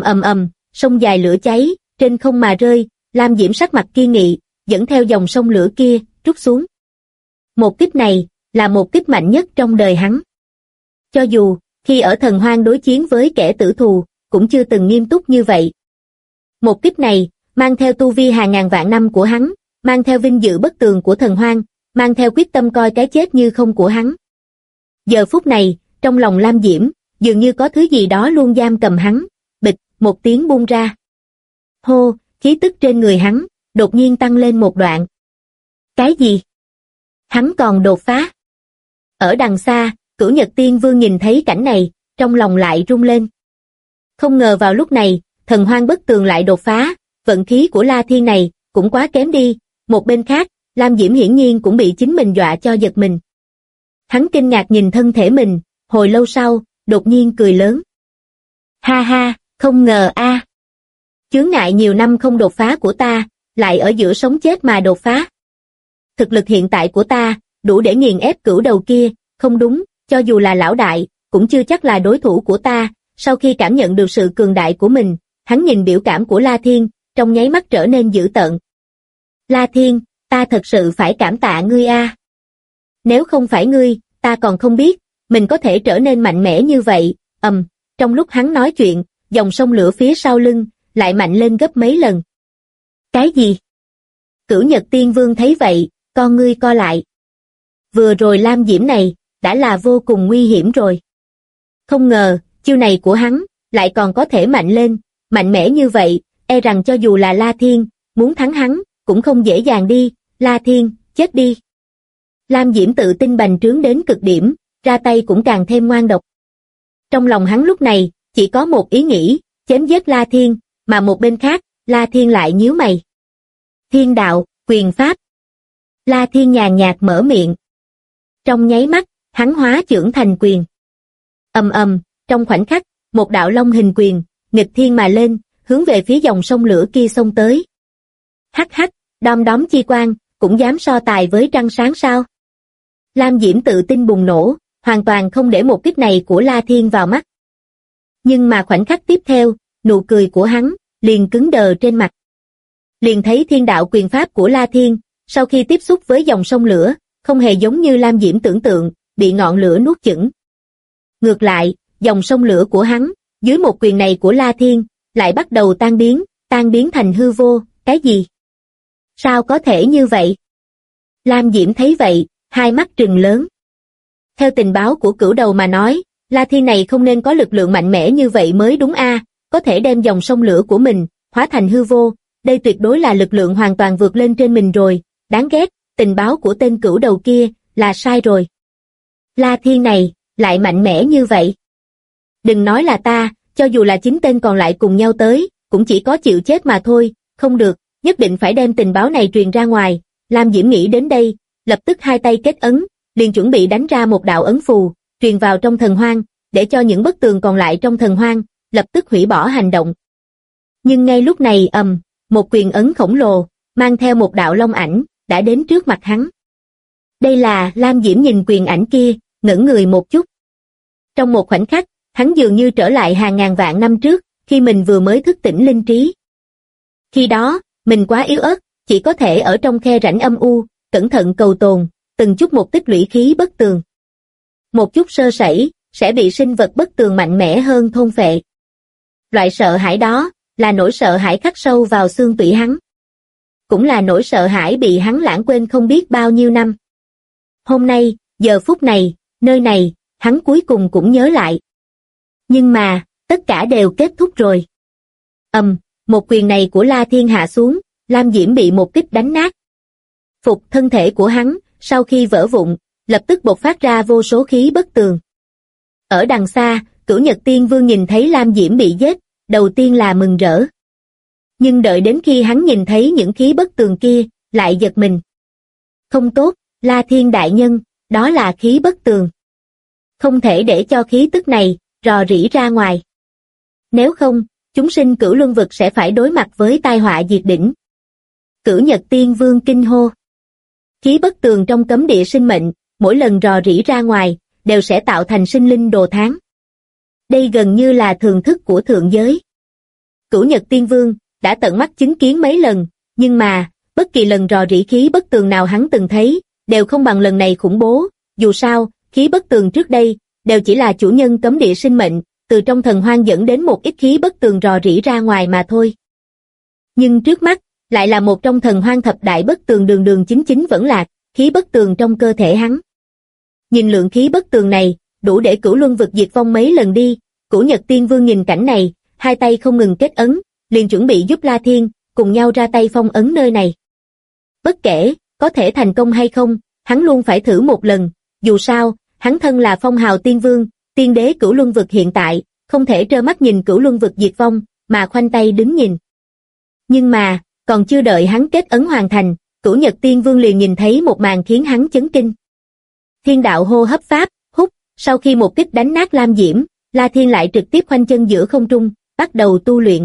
sông dài lửa cháy, trên không mà rơi, Lam Diễm sắc mặt kiên nghị, dẫn theo dòng sông lửa kia, trút xuống. Một kích này, là một kích mạnh nhất trong đời hắn. Cho dù, khi ở thần hoang đối chiến với kẻ tử thù, cũng chưa từng nghiêm túc như vậy. Một kích này, mang theo tu vi hàng ngàn vạn năm của hắn, mang theo vinh dự bất tường của thần hoang, mang theo quyết tâm coi cái chết như không của hắn. Giờ phút này, trong lòng Lam Diễm, dường như có thứ gì đó luôn giam cầm hắn, bịch, một tiếng buông ra. Hô, khí tức trên người hắn, đột nhiên tăng lên một đoạn. Cái gì? Hắn còn đột phá. Ở đằng xa, Cửu Nhật Tiên Vương nhìn thấy cảnh này, trong lòng lại rung lên. Không ngờ vào lúc này, thần hoang bất tường lại đột phá, vận khí của La Thiên này, cũng quá kém đi. Một bên khác, Lam Diễm hiển nhiên cũng bị chính mình dọa cho giật mình. Hắn kinh ngạc nhìn thân thể mình, hồi lâu sau, đột nhiên cười lớn. Ha ha, không ngờ a. Chướng ngại nhiều năm không đột phá của ta, lại ở giữa sống chết mà đột phá. Thực lực hiện tại của ta, đủ để nghiền ép cửu đầu kia, không đúng, cho dù là lão đại, cũng chưa chắc là đối thủ của ta. Sau khi cảm nhận được sự cường đại của mình, hắn nhìn biểu cảm của La Thiên, trong nháy mắt trở nên dữ tợn. La Thiên, ta thật sự phải cảm tạ ngươi a. Nếu không phải ngươi, ta còn không biết, mình có thể trở nên mạnh mẽ như vậy. Trong lúc hắn nói chuyện, dòng sông lửa phía sau lưng, lại mạnh lên gấp mấy lần. Cái gì? Cửu Nhật Tiên Vương thấy vậy, con ngươi co lại. Vừa rồi Lam Diễm này, đã là vô cùng nguy hiểm rồi. Không ngờ, chiêu này của hắn, lại còn có thể mạnh lên, mạnh mẽ như vậy, e rằng cho dù là La Thiên, muốn thắng hắn, cũng không dễ dàng đi, La Thiên, chết đi. Lam Diễm tự tin bành trướng đến cực điểm, ra tay cũng càng thêm ngoan độc. Trong lòng hắn lúc này, chỉ có một ý nghĩ, chém giết La Thiên, mà một bên khác, La Thiên lại nhíu mày. Thiên đạo, quyền pháp. La Thiên nhàn nhạt mở miệng. Trong nháy mắt, hắn hóa chưởng thành quyền. Ầm ầm, trong khoảnh khắc, một đạo long hình quyền, nghịch thiên mà lên, hướng về phía dòng sông lửa kia xông tới. Hắc hắc, đom đóm chi quang, cũng dám so tài với trăng sáng sao? Lam Diễm tự tin bùng nổ, hoàn toàn không để một kích này của La Thiên vào mắt. Nhưng mà khoảnh khắc tiếp theo, nụ cười của hắn liền cứng đờ trên mặt. Liền thấy thiên đạo quyền pháp của La Thiên, sau khi tiếp xúc với dòng sông lửa, không hề giống như Lam Diễm tưởng tượng, bị ngọn lửa nuốt chửng. Ngược lại, dòng sông lửa của hắn, dưới một quyền này của La Thiên, lại bắt đầu tan biến thành hư vô, cái gì? Sao có thể như vậy? Lam Diễm thấy vậy, hai mắt trừng lớn. Theo tình báo của cửu đầu mà nói, La Thiên này không nên có lực lượng mạnh mẽ như vậy mới đúng a, có thể đem dòng sông lửa của mình, hóa thành hư vô, đây tuyệt đối là lực lượng hoàn toàn vượt lên trên mình rồi, đáng ghét, tình báo của tên cửu đầu kia, là sai rồi. La Thiên này, lại mạnh mẽ như vậy. Đừng nói là ta, cho dù là chính tên còn lại cùng nhau tới, cũng chỉ có chịu chết mà thôi, không được, nhất định phải đem tình báo này truyền ra ngoài. Lam Diễm nghĩ đến đây, lập tức hai tay kết ấn, liền chuẩn bị đánh ra một đạo ấn phù, truyền vào trong thần hoang, để cho những bức tường còn lại trong thần hoang, lập tức hủy bỏ hành động. Nhưng ngay lúc này một quyền ấn khổng lồ, mang theo một đạo long ảnh, đã đến trước mặt hắn. Đây là, Lam Diễm nhìn quyền ảnh kia, ngẩn người một chút. Trong một khoảnh khắc, hắn dường như trở lại hàng ngàn vạn năm trước, khi mình vừa mới thức tỉnh linh trí. Khi đó, mình quá yếu ớt, chỉ có thể ở trong khe rãnh âm u, cẩn thận cầu tồn, từng chút một tích lũy khí bất tường. Một chút sơ sẩy, sẽ bị sinh vật bất tường mạnh mẽ hơn thôn phệ. Loại sợ hãi đó, là nỗi sợ hãi khắc sâu vào xương tủy hắn. Cũng là nỗi sợ hãi bị hắn lãng quên không biết bao nhiêu năm. Hôm nay, giờ phút này, nơi này, hắn cuối cùng cũng nhớ lại. Nhưng mà, tất cả đều kết thúc rồi. Một quyền này của La Thiên hạ xuống, Lam Diễm bị một kích đánh nát. Phục thân thể của hắn, sau khi vỡ vụn, lập tức bộc phát ra vô số khí bất tường. Ở đằng xa, Cửu Nhật Tiên Vương nhìn thấy Lam Diễm bị giết, đầu tiên là mừng rỡ. Nhưng đợi đến khi hắn nhìn thấy những khí bất tường kia, lại giật mình. Không tốt, La Thiên đại nhân, đó là khí bất tường. Không thể để cho khí tức này, rò rỉ ra ngoài. Nếu không, chúng sinh Cửu Luân Vực sẽ phải đối mặt với tai họa diệt đỉnh. Cửu Nhật Tiên Vương kinh hô. Khí bất tường trong cấm địa sinh mệnh, mỗi lần rò rỉ ra ngoài, đều sẽ tạo thành sinh linh đồ thán. Đây gần như là thường thức của thượng giới. Cửu Nhật Tiên Vương đã tận mắt chứng kiến mấy lần, nhưng mà, bất kỳ lần rò rỉ khí bất tường nào hắn từng thấy, đều không bằng lần này khủng bố. Dù sao, khí bất tường trước đây, đều chỉ là chủ nhân cấm địa sinh mệnh, từ trong thần hoang dẫn đến một ít khí bất tường rò rỉ ra ngoài mà thôi. Nhưng trước mắt, lại là một trong thần hoang thập đại bất tường đường đường chính chính vẫn lạc, khí bất tường trong cơ thể hắn. Nhìn lượng khí bất tường này, đủ để Cửu Luân Vực diệt vong mấy lần đi. Cửu Nhật Tiên Vương nhìn cảnh này, hai tay không ngừng kết ấn, liền chuẩn bị giúp La Thiên, cùng nhau ra tay phong ấn nơi này. Bất kể, có thể thành công hay không, hắn luôn phải thử một lần, dù sao, hắn thân là phong hào tiên vương, tiên đế Cửu Luân Vực hiện tại, không thể trơ mắt nhìn Cửu Luân Vực diệt vong, mà khoanh tay đứng nhìn. Nhưng mà, còn chưa đợi hắn kết ấn hoàn thành, Cửu Nhật Tiên Vương liền nhìn thấy một màn khiến hắn chấn kinh. Thiên đạo hô hấp pháp, hút, sau khi một kích đánh nát Lam Diễm, La Thiên lại trực tiếp khoanh chân giữa không trung, bắt đầu tu luyện.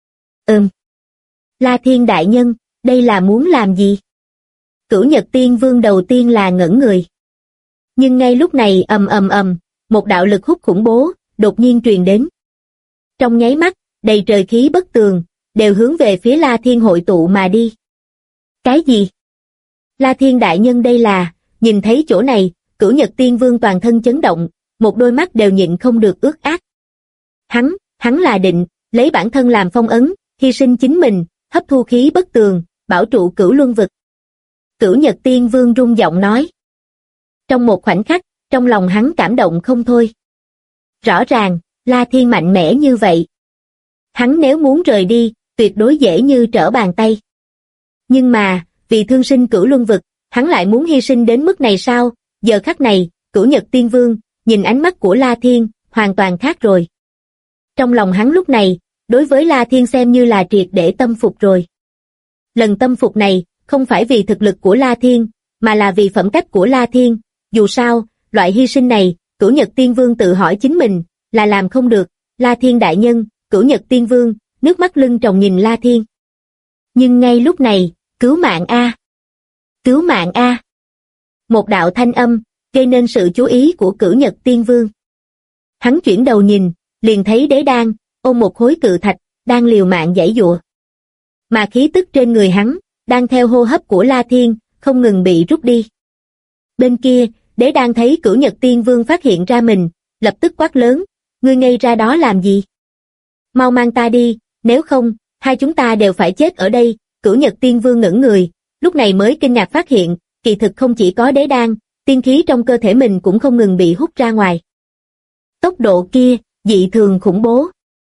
La Thiên đại nhân, đây là muốn làm gì? Cửu Nhật Tiên Vương đầu tiên là ngẩn người. Nhưng ngay lúc này một đạo lực hút khủng bố, đột nhiên truyền đến. Trong nháy mắt, đầy trời khí bất tường, đều hướng về phía La Thiên hội tụ mà đi. Cái gì? La Thiên đại nhân đây là, nhìn thấy chỗ này, Cửu Nhật Tiên Vương toàn thân chấn động, một đôi mắt đều nhịn không được ướt át. Hắn là định, lấy bản thân làm phong ấn, hy sinh chính mình, hấp thu khí bất tường, bảo trụ Cửu Luân Vực. Cửu Nhật Tiên Vương rung giọng nói. Trong một khoảnh khắc, trong lòng hắn cảm động không thôi. Rõ ràng, La Thiên mạnh mẽ như vậy. Hắn nếu muốn rời đi, tuyệt đối dễ như trở bàn tay. Nhưng mà, vì thương sinh Cửu Luân Vực, hắn lại muốn hy sinh đến mức này sao? Giờ khắc này, Cửu Nhật Tiên Vương, nhìn ánh mắt của La Thiên, hoàn toàn khác rồi. Trong lòng hắn lúc này, đối với La Thiên xem như là triệt để tâm phục rồi. Lần tâm phục này, không phải vì thực lực của La Thiên, mà là vì phẩm cách của La Thiên. Dù sao, loại hy sinh này, Cửu Nhật Tiên Vương tự hỏi chính mình, là làm không được. La Thiên đại nhân, Cửu Nhật Tiên Vương, nước mắt lưng tròng nhìn La Thiên. Nhưng ngay lúc này, cứu mạng A! Cứu mạng A! Một đạo thanh âm, gây nên sự chú ý của Cửu Nhật Tiên Vương. Hắn chuyển đầu nhìn, liền thấy Đế Đan, ôm một khối cự thạch, đang liều mạng giãy giụa. Mà khí tức trên người hắn, đang theo hô hấp của La Thiên, không ngừng bị rút đi. Bên kia, Đế Đan thấy Cửu Nhật Tiên Vương phát hiện ra mình, lập tức quát lớn, ngươi ngây ra đó làm gì? Mau mang ta đi, nếu không, hai chúng ta đều phải chết ở đây. Cửu Nhật Tiên Vương ngẩn người, lúc này mới kinh ngạc phát hiện, kỳ thực không chỉ có Đế Đan, tiên khí trong cơ thể mình cũng không ngừng bị hút ra ngoài. Tốc độ kia, dị thường khủng bố.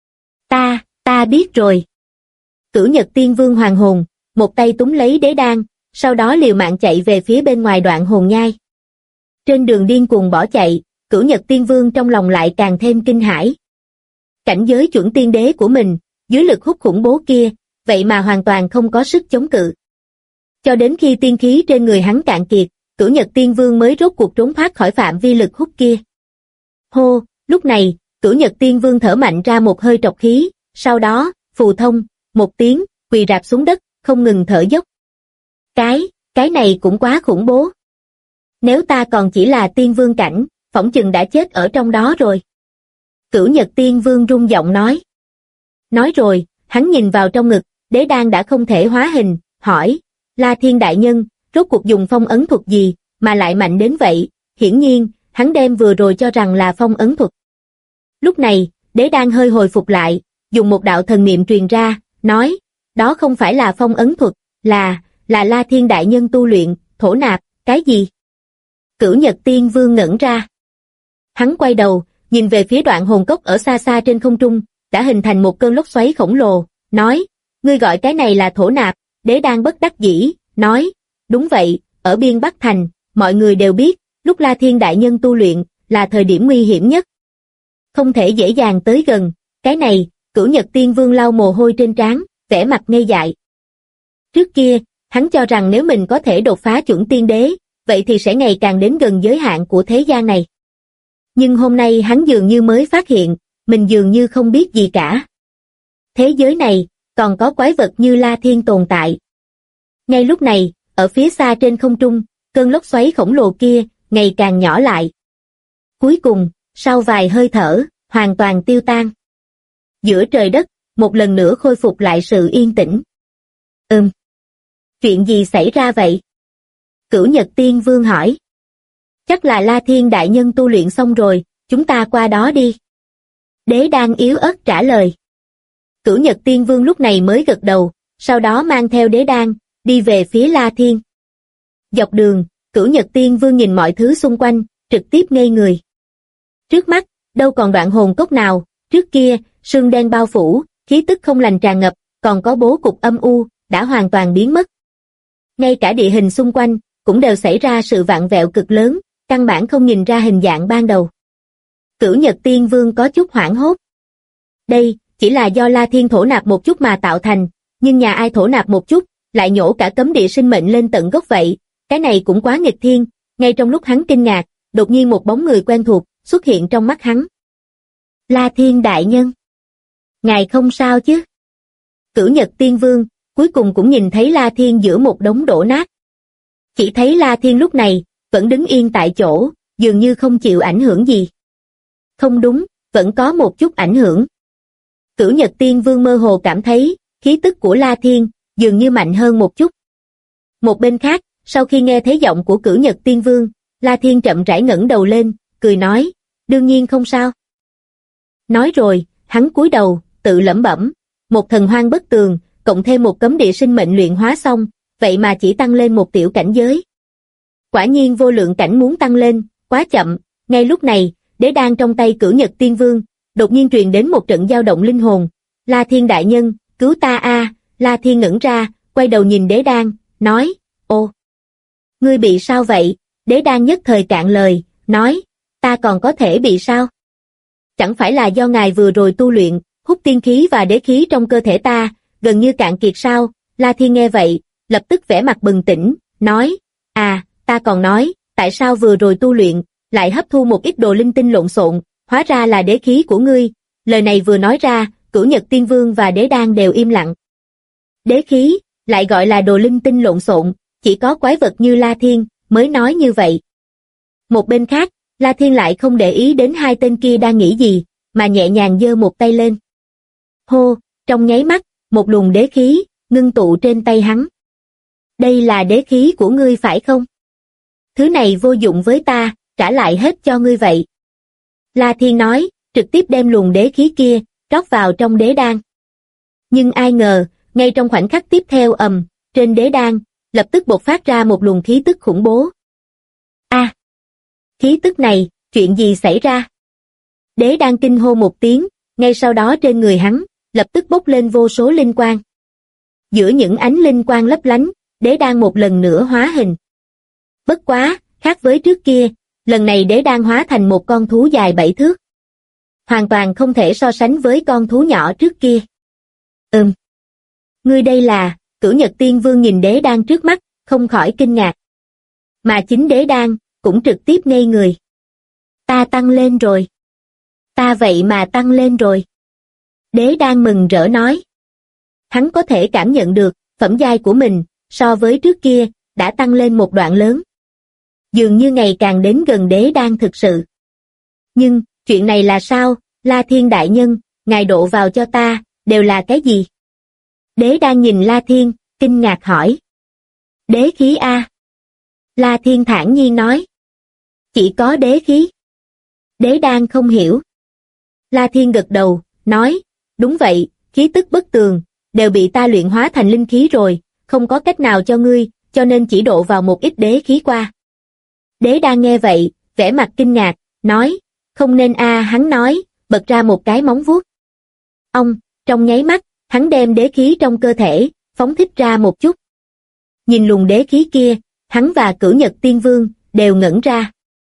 Ta biết rồi. Cửu Nhật Tiên Vương hoàng hồn, một tay túm lấy Đế Đan, sau đó liều mạng chạy về phía bên ngoài đoạn hồn nhai. Trên đường điên cuồng bỏ chạy, Cửu Nhật Tiên Vương trong lòng lại càng thêm kinh hãi. Cảnh giới chuẩn tiên đế của mình, dưới lực hút khủng bố kia, vậy mà hoàn toàn không có sức chống cự. Cho đến khi tiên khí trên người hắn cạn kiệt, Cửu Nhật Tiên Vương mới rốt cuộc trốn thoát khỏi phạm vi lực hút kia. Hô, lúc này, Cửu Nhật Tiên Vương thở mạnh ra một hơi trọc khí, sau đó, phù thông, một tiếng, quỳ rạp xuống đất, không ngừng thở dốc. Cái này cũng quá khủng bố. Nếu ta còn chỉ là tiên vương cảnh, phỏng chừng đã chết ở trong đó rồi. Cửu Nhật Tiên Vương rung giọng nói. Nói rồi, hắn nhìn vào trong ngực, Đế Đan đã không thể hóa hình, hỏi, La Thiên đại nhân, rốt cuộc dùng phong ấn thuật gì, mà lại mạnh đến vậy? Hiển nhiên, hắn đem vừa rồi cho rằng là phong ấn thuật. Lúc này, Đế Đan hơi hồi phục lại, dùng một đạo thần niệm truyền ra, nói, đó không phải là phong ấn thuật, là La Thiên đại nhân tu luyện, thổ nạp, cái gì? Cửu Nhật Tiên Vương ngẩn ra. Hắn quay đầu, nhìn về phía đoạn hồn cốc ở xa xa trên không trung, đã hình thành một cơn lốc xoáy khổng lồ, nói, ngươi gọi cái này là thổ nạp. Đế Đan bất đắc dĩ, nói, đúng vậy, ở biên Bắc Thành, mọi người đều biết, lúc La Thiên đại nhân tu luyện, là thời điểm nguy hiểm nhất. Không thể dễ dàng tới gần, cái này, Cửu Nhật Tiên Vương lau mồ hôi trên trán, vẻ mặt ngây dại. Trước kia, hắn cho rằng nếu mình có thể đột phá chuẩn tiên đế, vậy thì sẽ ngày càng đến gần giới hạn của thế gian này. Nhưng hôm nay hắn dường như mới phát hiện, mình dường như không biết gì cả. Thế giới này, còn có quái vật như La Thiên tồn tại. Ngay lúc này, ở phía xa trên không trung, cơn lốc xoáy khổng lồ kia, ngày càng nhỏ lại. Cuối cùng, sau vài hơi thở, hoàn toàn tiêu tan. Giữa trời đất, một lần nữa khôi phục lại sự yên tĩnh. Chuyện gì xảy ra vậy? Cửu Nhật Tiên Vương hỏi. Chắc là La Thiên đại nhân tu luyện xong rồi, chúng ta qua đó đi. Đế Đan yếu ớt trả lời. Cửu Nhật Tiên Vương lúc này mới gật đầu, sau đó mang theo Đế Đan, đi về phía La Thiên. Dọc đường, Cửu Nhật Tiên Vương nhìn mọi thứ xung quanh, trực tiếp ngây người. Trước mắt, đâu còn đoạn hồn cốc nào, trước kia, sương đen bao phủ, khí tức không lành tràn ngập, còn có bố cục âm u, đã hoàn toàn biến mất. Ngay cả địa hình xung quanh, cũng đều xảy ra sự vặn vẹo cực lớn, căn bản không nhìn ra hình dạng ban đầu. Cửu Nhật Tiên Vương có chút hoảng hốt. Đây, chỉ là do La Thiên thổ nạp một chút mà tạo thành, nhưng nhà ai thổ nạp một chút, lại nhổ cả cấm địa sinh mệnh lên tận gốc vậy, cái này cũng quá nghịch thiên. Ngay trong lúc hắn kinh ngạc, đột nhiên một bóng người quen thuộc xuất hiện trong mắt hắn. La Thiên đại nhân, ngài không sao chứ? Cửu Nhật Tiên Vương cuối cùng cũng nhìn thấy La Thiên giữa một đống đổ nát. Chỉ thấy La Thiên lúc này vẫn đứng yên tại chỗ, dường như không chịu ảnh hưởng gì. Không đúng, vẫn có một chút ảnh hưởng. Cửu Nhật Tiên Vương mơ hồ cảm thấy khí tức của La Thiên dường như mạnh hơn một chút. Một bên khác, sau khi nghe thấy giọng của Cửu Nhật Tiên Vương, La Thiên chậm rãi ngẩng đầu lên, cười nói, đương nhiên không sao. Nói rồi, hắn cúi đầu, tự lẩm bẩm, một thần hoang bất tường, cộng thêm một cấm địa sinh mệnh luyện hóa xong, vậy mà chỉ tăng lên một tiểu cảnh giới. Quả nhiên vô lượng cảnh muốn tăng lên, quá chậm, Ngay lúc này, đế đan trong tay Cửu Nhật Tiên Vương, đột nhiên truyền đến một trận dao động linh hồn. La Thiên đại nhân, cứu ta a! La Thiên ngẩng ra, quay đầu nhìn đế đan, nói, ô, ngươi bị sao vậy? Đế đan nhất thời cạn lời, nói, ta còn có thể bị sao? Chẳng phải là do ngài vừa rồi tu luyện, hút tiên khí và đế khí trong cơ thể ta, gần như cạn kiệt sao? La Thiên nghe vậy, lập tức vẻ mặt bừng tỉnh, nói, ta còn nói, tại sao vừa rồi tu luyện, lại hấp thu một ít đồ linh tinh lộn xộn, hóa ra là đế khí của ngươi. Lời này vừa nói ra, Cửu Nhật Tiên Vương và đế đan đều im lặng. Đế khí, lại gọi là đồ linh tinh lộn xộn, chỉ có quái vật như La Thiên mới nói như vậy. Một bên khác, La Thiên lại không để ý đến hai tên kia đang nghĩ gì, mà nhẹ nhàng giơ một tay lên. Hô, trong nháy mắt, một luồng đế khí ngưng tụ trên tay hắn. Đây là đế khí của ngươi phải không? Thứ này vô dụng với ta, trả lại hết cho ngươi vậy. La Thiên nói, trực tiếp đem luồng đế khí kia rót vào trong đế đan. Nhưng ai ngờ, ngay trong khoảnh khắc tiếp theo trên đế đan, lập tức bộc phát ra một luồng khí tức khủng bố. Khí tức này, chuyện gì xảy ra? Đế đan kinh hô một tiếng, ngay sau đó trên người hắn, lập tức bốc lên vô số linh quang. Giữa những ánh linh quang lấp lánh, đế đan một lần nữa hóa hình. Bất quá, khác với trước kia, lần này đế đan hóa thành một con thú dài 7 thước. Hoàn toàn không thể so sánh với con thú nhỏ trước kia. Ngươi đây là, Cửu Nhật Tiên Vương nhìn đế đan trước mắt, không khỏi kinh ngạc. Mà chính đế đan, cũng trực tiếp ngây người. Ta tăng lên rồi. Ta vậy mà tăng lên rồi. Đế đan mừng rỡ nói. Hắn có thể cảm nhận được, phẩm giai của mình, so với trước kia, đã tăng lên một đoạn lớn. Dường như ngày càng đến gần đế đan thực sự. Nhưng, chuyện này là sao, La Thiên đại nhân, ngài độ vào cho ta, đều là cái gì? Đế đan nhìn La Thiên, kinh ngạc hỏi. Đế khí a? La Thiên thản nhiên nói. Chỉ có đế khí. Đế đan không hiểu. La Thiên gật đầu, nói, đúng vậy, khí tức bất tường, đều bị ta luyện hóa thành linh khí rồi, không có cách nào cho ngươi, cho nên chỉ độ vào một ít đế khí qua. Đế đan nghe vậy, vẻ mặt kinh ngạc, nói, không nên hắn nói, bật ra một cái móng vuốt. Trong nháy mắt, hắn đem đế khí trong cơ thể, phóng thích ra một chút. Nhìn luồng đế khí kia, hắn và Cửu Nhật Tiên Vương, đều ngẩn ra.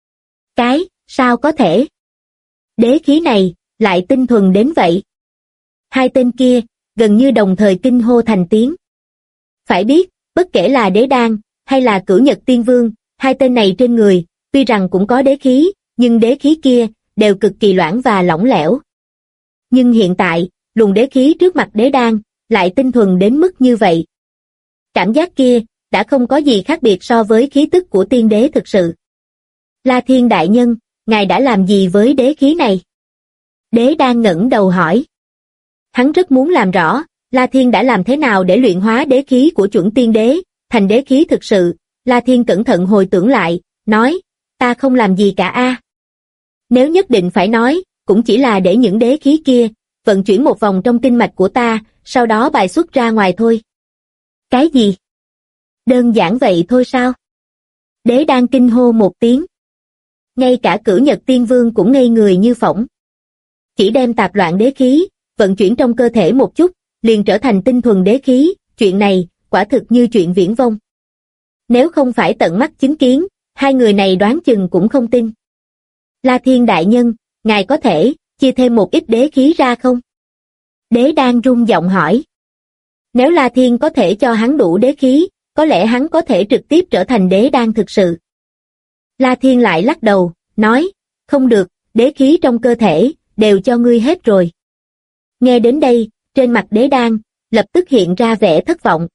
Sao có thể? Đế khí này, lại tinh thuần đến vậy. Hai tên kia, gần như đồng thời kinh hô thành tiếng. Phải biết, bất kể là đế đan, hay là Cửu Nhật Tiên Vương, hai tên này trên người, tuy rằng cũng có đế khí, nhưng đế khí kia, đều cực kỳ loãng và lỏng lẻo. Nhưng hiện tại, luồng đế khí trước mặt đế đan, lại tinh thuần đến mức như vậy. Cảm giác kia, đã không có gì khác biệt so với khí tức của tiên đế thực sự. La Thiên đại nhân, ngài đã làm gì với đế khí này? Đế đan ngẩng đầu hỏi. Hắn rất muốn làm rõ, La Thiên đã làm thế nào để luyện hóa đế khí của chuẩn tiên đế, thành đế khí thực sự. La Thiên cẩn thận hồi tưởng lại, nói, ta không làm gì cả Nếu nhất định phải nói, cũng chỉ là để những đế khí kia, vận chuyển một vòng trong kinh mạch của ta, sau đó bài xuất ra ngoài thôi. Cái gì? Đơn giản vậy thôi sao? Đế đan kinh hô một tiếng. Ngay cả Cửu Nhật Tiên Vương cũng ngây người như phỏng. Chỉ đem tạp loạn đế khí, vận chuyển trong cơ thể một chút, liền trở thành tinh thuần đế khí, chuyện này, quả thực như chuyện viển vông. Nếu không phải tận mắt chứng kiến, hai người này đoán chừng cũng không tin. La Thiên đại nhân, ngài có thể chia thêm một ít đế khí ra không? Đế đan rung giọng hỏi. Nếu La Thiên có thể cho hắn đủ đế khí, có lẽ hắn có thể trực tiếp trở thành đế đan thực sự. La Thiên lại lắc đầu, nói, không được, đế khí trong cơ thể, đều cho ngươi hết rồi. Nghe đến đây, trên mặt đế đan, lập tức hiện ra vẻ thất vọng.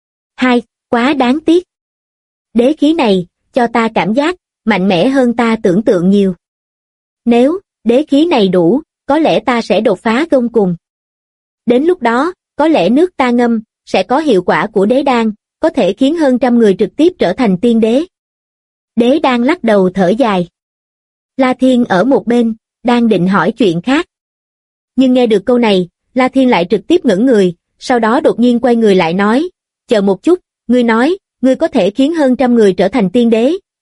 Quá đáng tiếc. Đế khí này, cho ta cảm giác, mạnh mẽ hơn ta tưởng tượng nhiều. Nếu, đế khí này đủ, có lẽ ta sẽ đột phá gông cùng. Đến lúc đó, có lẽ nước ta ngâm, sẽ có hiệu quả của đế đan, có thể khiến hơn trăm người trực tiếp trở thành tiên đế. Đế đan lắc đầu thở dài. La Thiên ở một bên, đang định hỏi chuyện khác. Nhưng nghe được câu này, La Thiên lại trực tiếp ngẩn người, sau đó đột nhiên quay người lại nói, chờ một chút, ngươi nói, ngươi có thể khiến hơn trăm người trở thành tiên đế,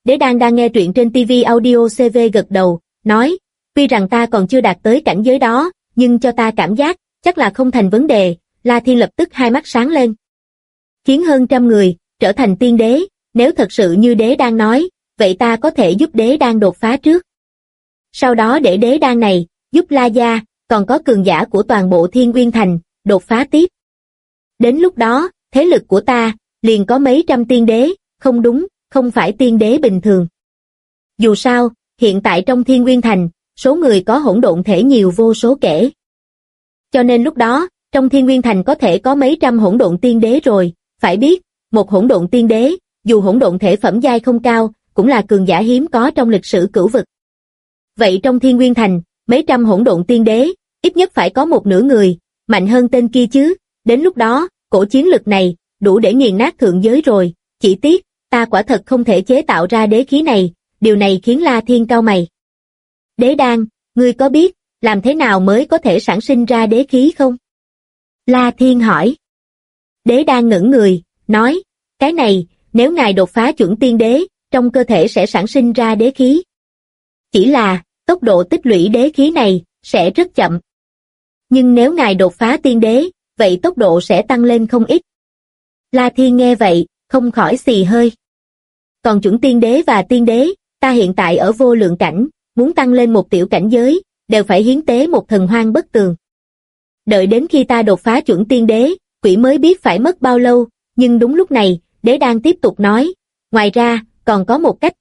Đế Đan đang nghe truyện trên TV Audio CV gật đầu, nói, tuy rằng ta còn chưa đạt tới cảnh giới đó, nhưng cho ta cảm giác, chắc là không thành vấn đề. La Thiên lập tức hai mắt sáng lên. Khiến hơn trăm người, trở thành tiên đế, nếu thật sự như Đế Đan nói, vậy ta có thể giúp Đế Đan đột phá trước. Sau đó để Đế Đan này, giúp La Gia, còn có cường giả của toàn bộ Thiên Uyên Thành, đột phá tiếp. Đến lúc đó, thế lực của ta, liền có mấy trăm tiên đế, không đúng, không phải tiên đế bình thường. Dù sao, hiện tại trong Thiên Uyên Thành, số người có hỗn độn thể nhiều vô số kể. Cho nên lúc đó, trong Thiên Uyên Thành có thể có mấy trăm hỗn độn tiên đế rồi, phải biết, một hỗn độn tiên đế, dù hỗn độn thể phẩm giai không cao, cũng là cường giả hiếm có trong lịch sử cửu vực. Vậy trong Thiên Uyên Thành, mấy trăm hỗn độn tiên đế, ít nhất phải có một nửa người, mạnh hơn tên kia chứ, đến lúc đó, cổ chiến lực này, đủ để nghiền nát thượng giới rồi, chỉ tiếc, ta quả thật không thể chế tạo ra đế khí này, điều này khiến La Thiên cau mày. Đế Đan, ngươi có biết, làm thế nào mới có thể sản sinh ra đế khí không? La Thiên hỏi. Đế Đan ngẩng người, nói, cái này, nếu ngài đột phá chuẩn tiên đế, trong cơ thể sẽ sản sinh ra đế khí. Chỉ là, tốc độ tích lũy đế khí này, sẽ rất chậm. Nhưng nếu ngài đột phá tiên đế, vậy tốc độ sẽ tăng lên không ít. La Thiên nghe vậy, không khỏi xì hơi. Còn chuẩn tiên đế và tiên đế, ta hiện tại ở vô lượng cảnh, muốn tăng lên một tiểu cảnh giới, đều phải hiến tế một thần hoang bất tường. Đợi đến khi ta đột phá chuẩn tiên đế, quỷ mới biết phải mất bao lâu, nhưng đúng lúc này, Đế Đan tiếp tục nói, ngoài ra, còn có một cách,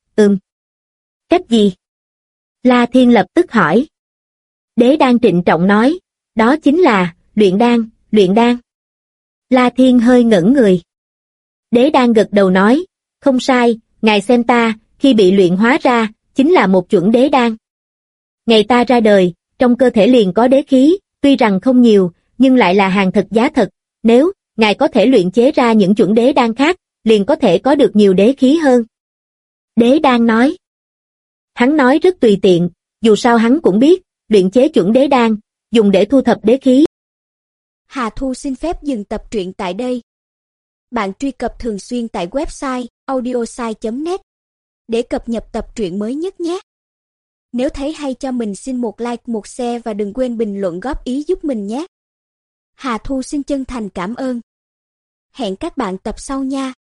Cách gì? La Thiên lập tức hỏi. Đế Đan trịnh trọng nói, đó chính là, luyện đan. La Thiên hơi ngẩn người. Đế Đan gật đầu nói, không sai, ngài xem ta, khi bị luyện hóa ra, chính là một chuẩn đế đan. Ngày ta ra đời, trong cơ thể liền có đế khí, tuy rằng không nhiều, nhưng lại là hàng thật giá thật, nếu, ngài có thể luyện chế ra những chuẩn đế đan khác, liền có thể có được nhiều đế khí hơn. Đế Đan nói. Hắn nói rất tùy tiện, dù sao hắn cũng biết, luyện chế chuẩn đế đan, dùng để thu thập đế khí. Hà Thu xin phép dừng tập truyện tại đây. Bạn truy cập thường xuyên tại website audiosai.net để cập nhật tập truyện mới nhất nhé. Nếu thấy hay cho mình xin một like, một share và đừng quên bình luận góp ý giúp mình nhé. Hà Thu xin chân thành cảm ơn. Hẹn các bạn tập sau nha.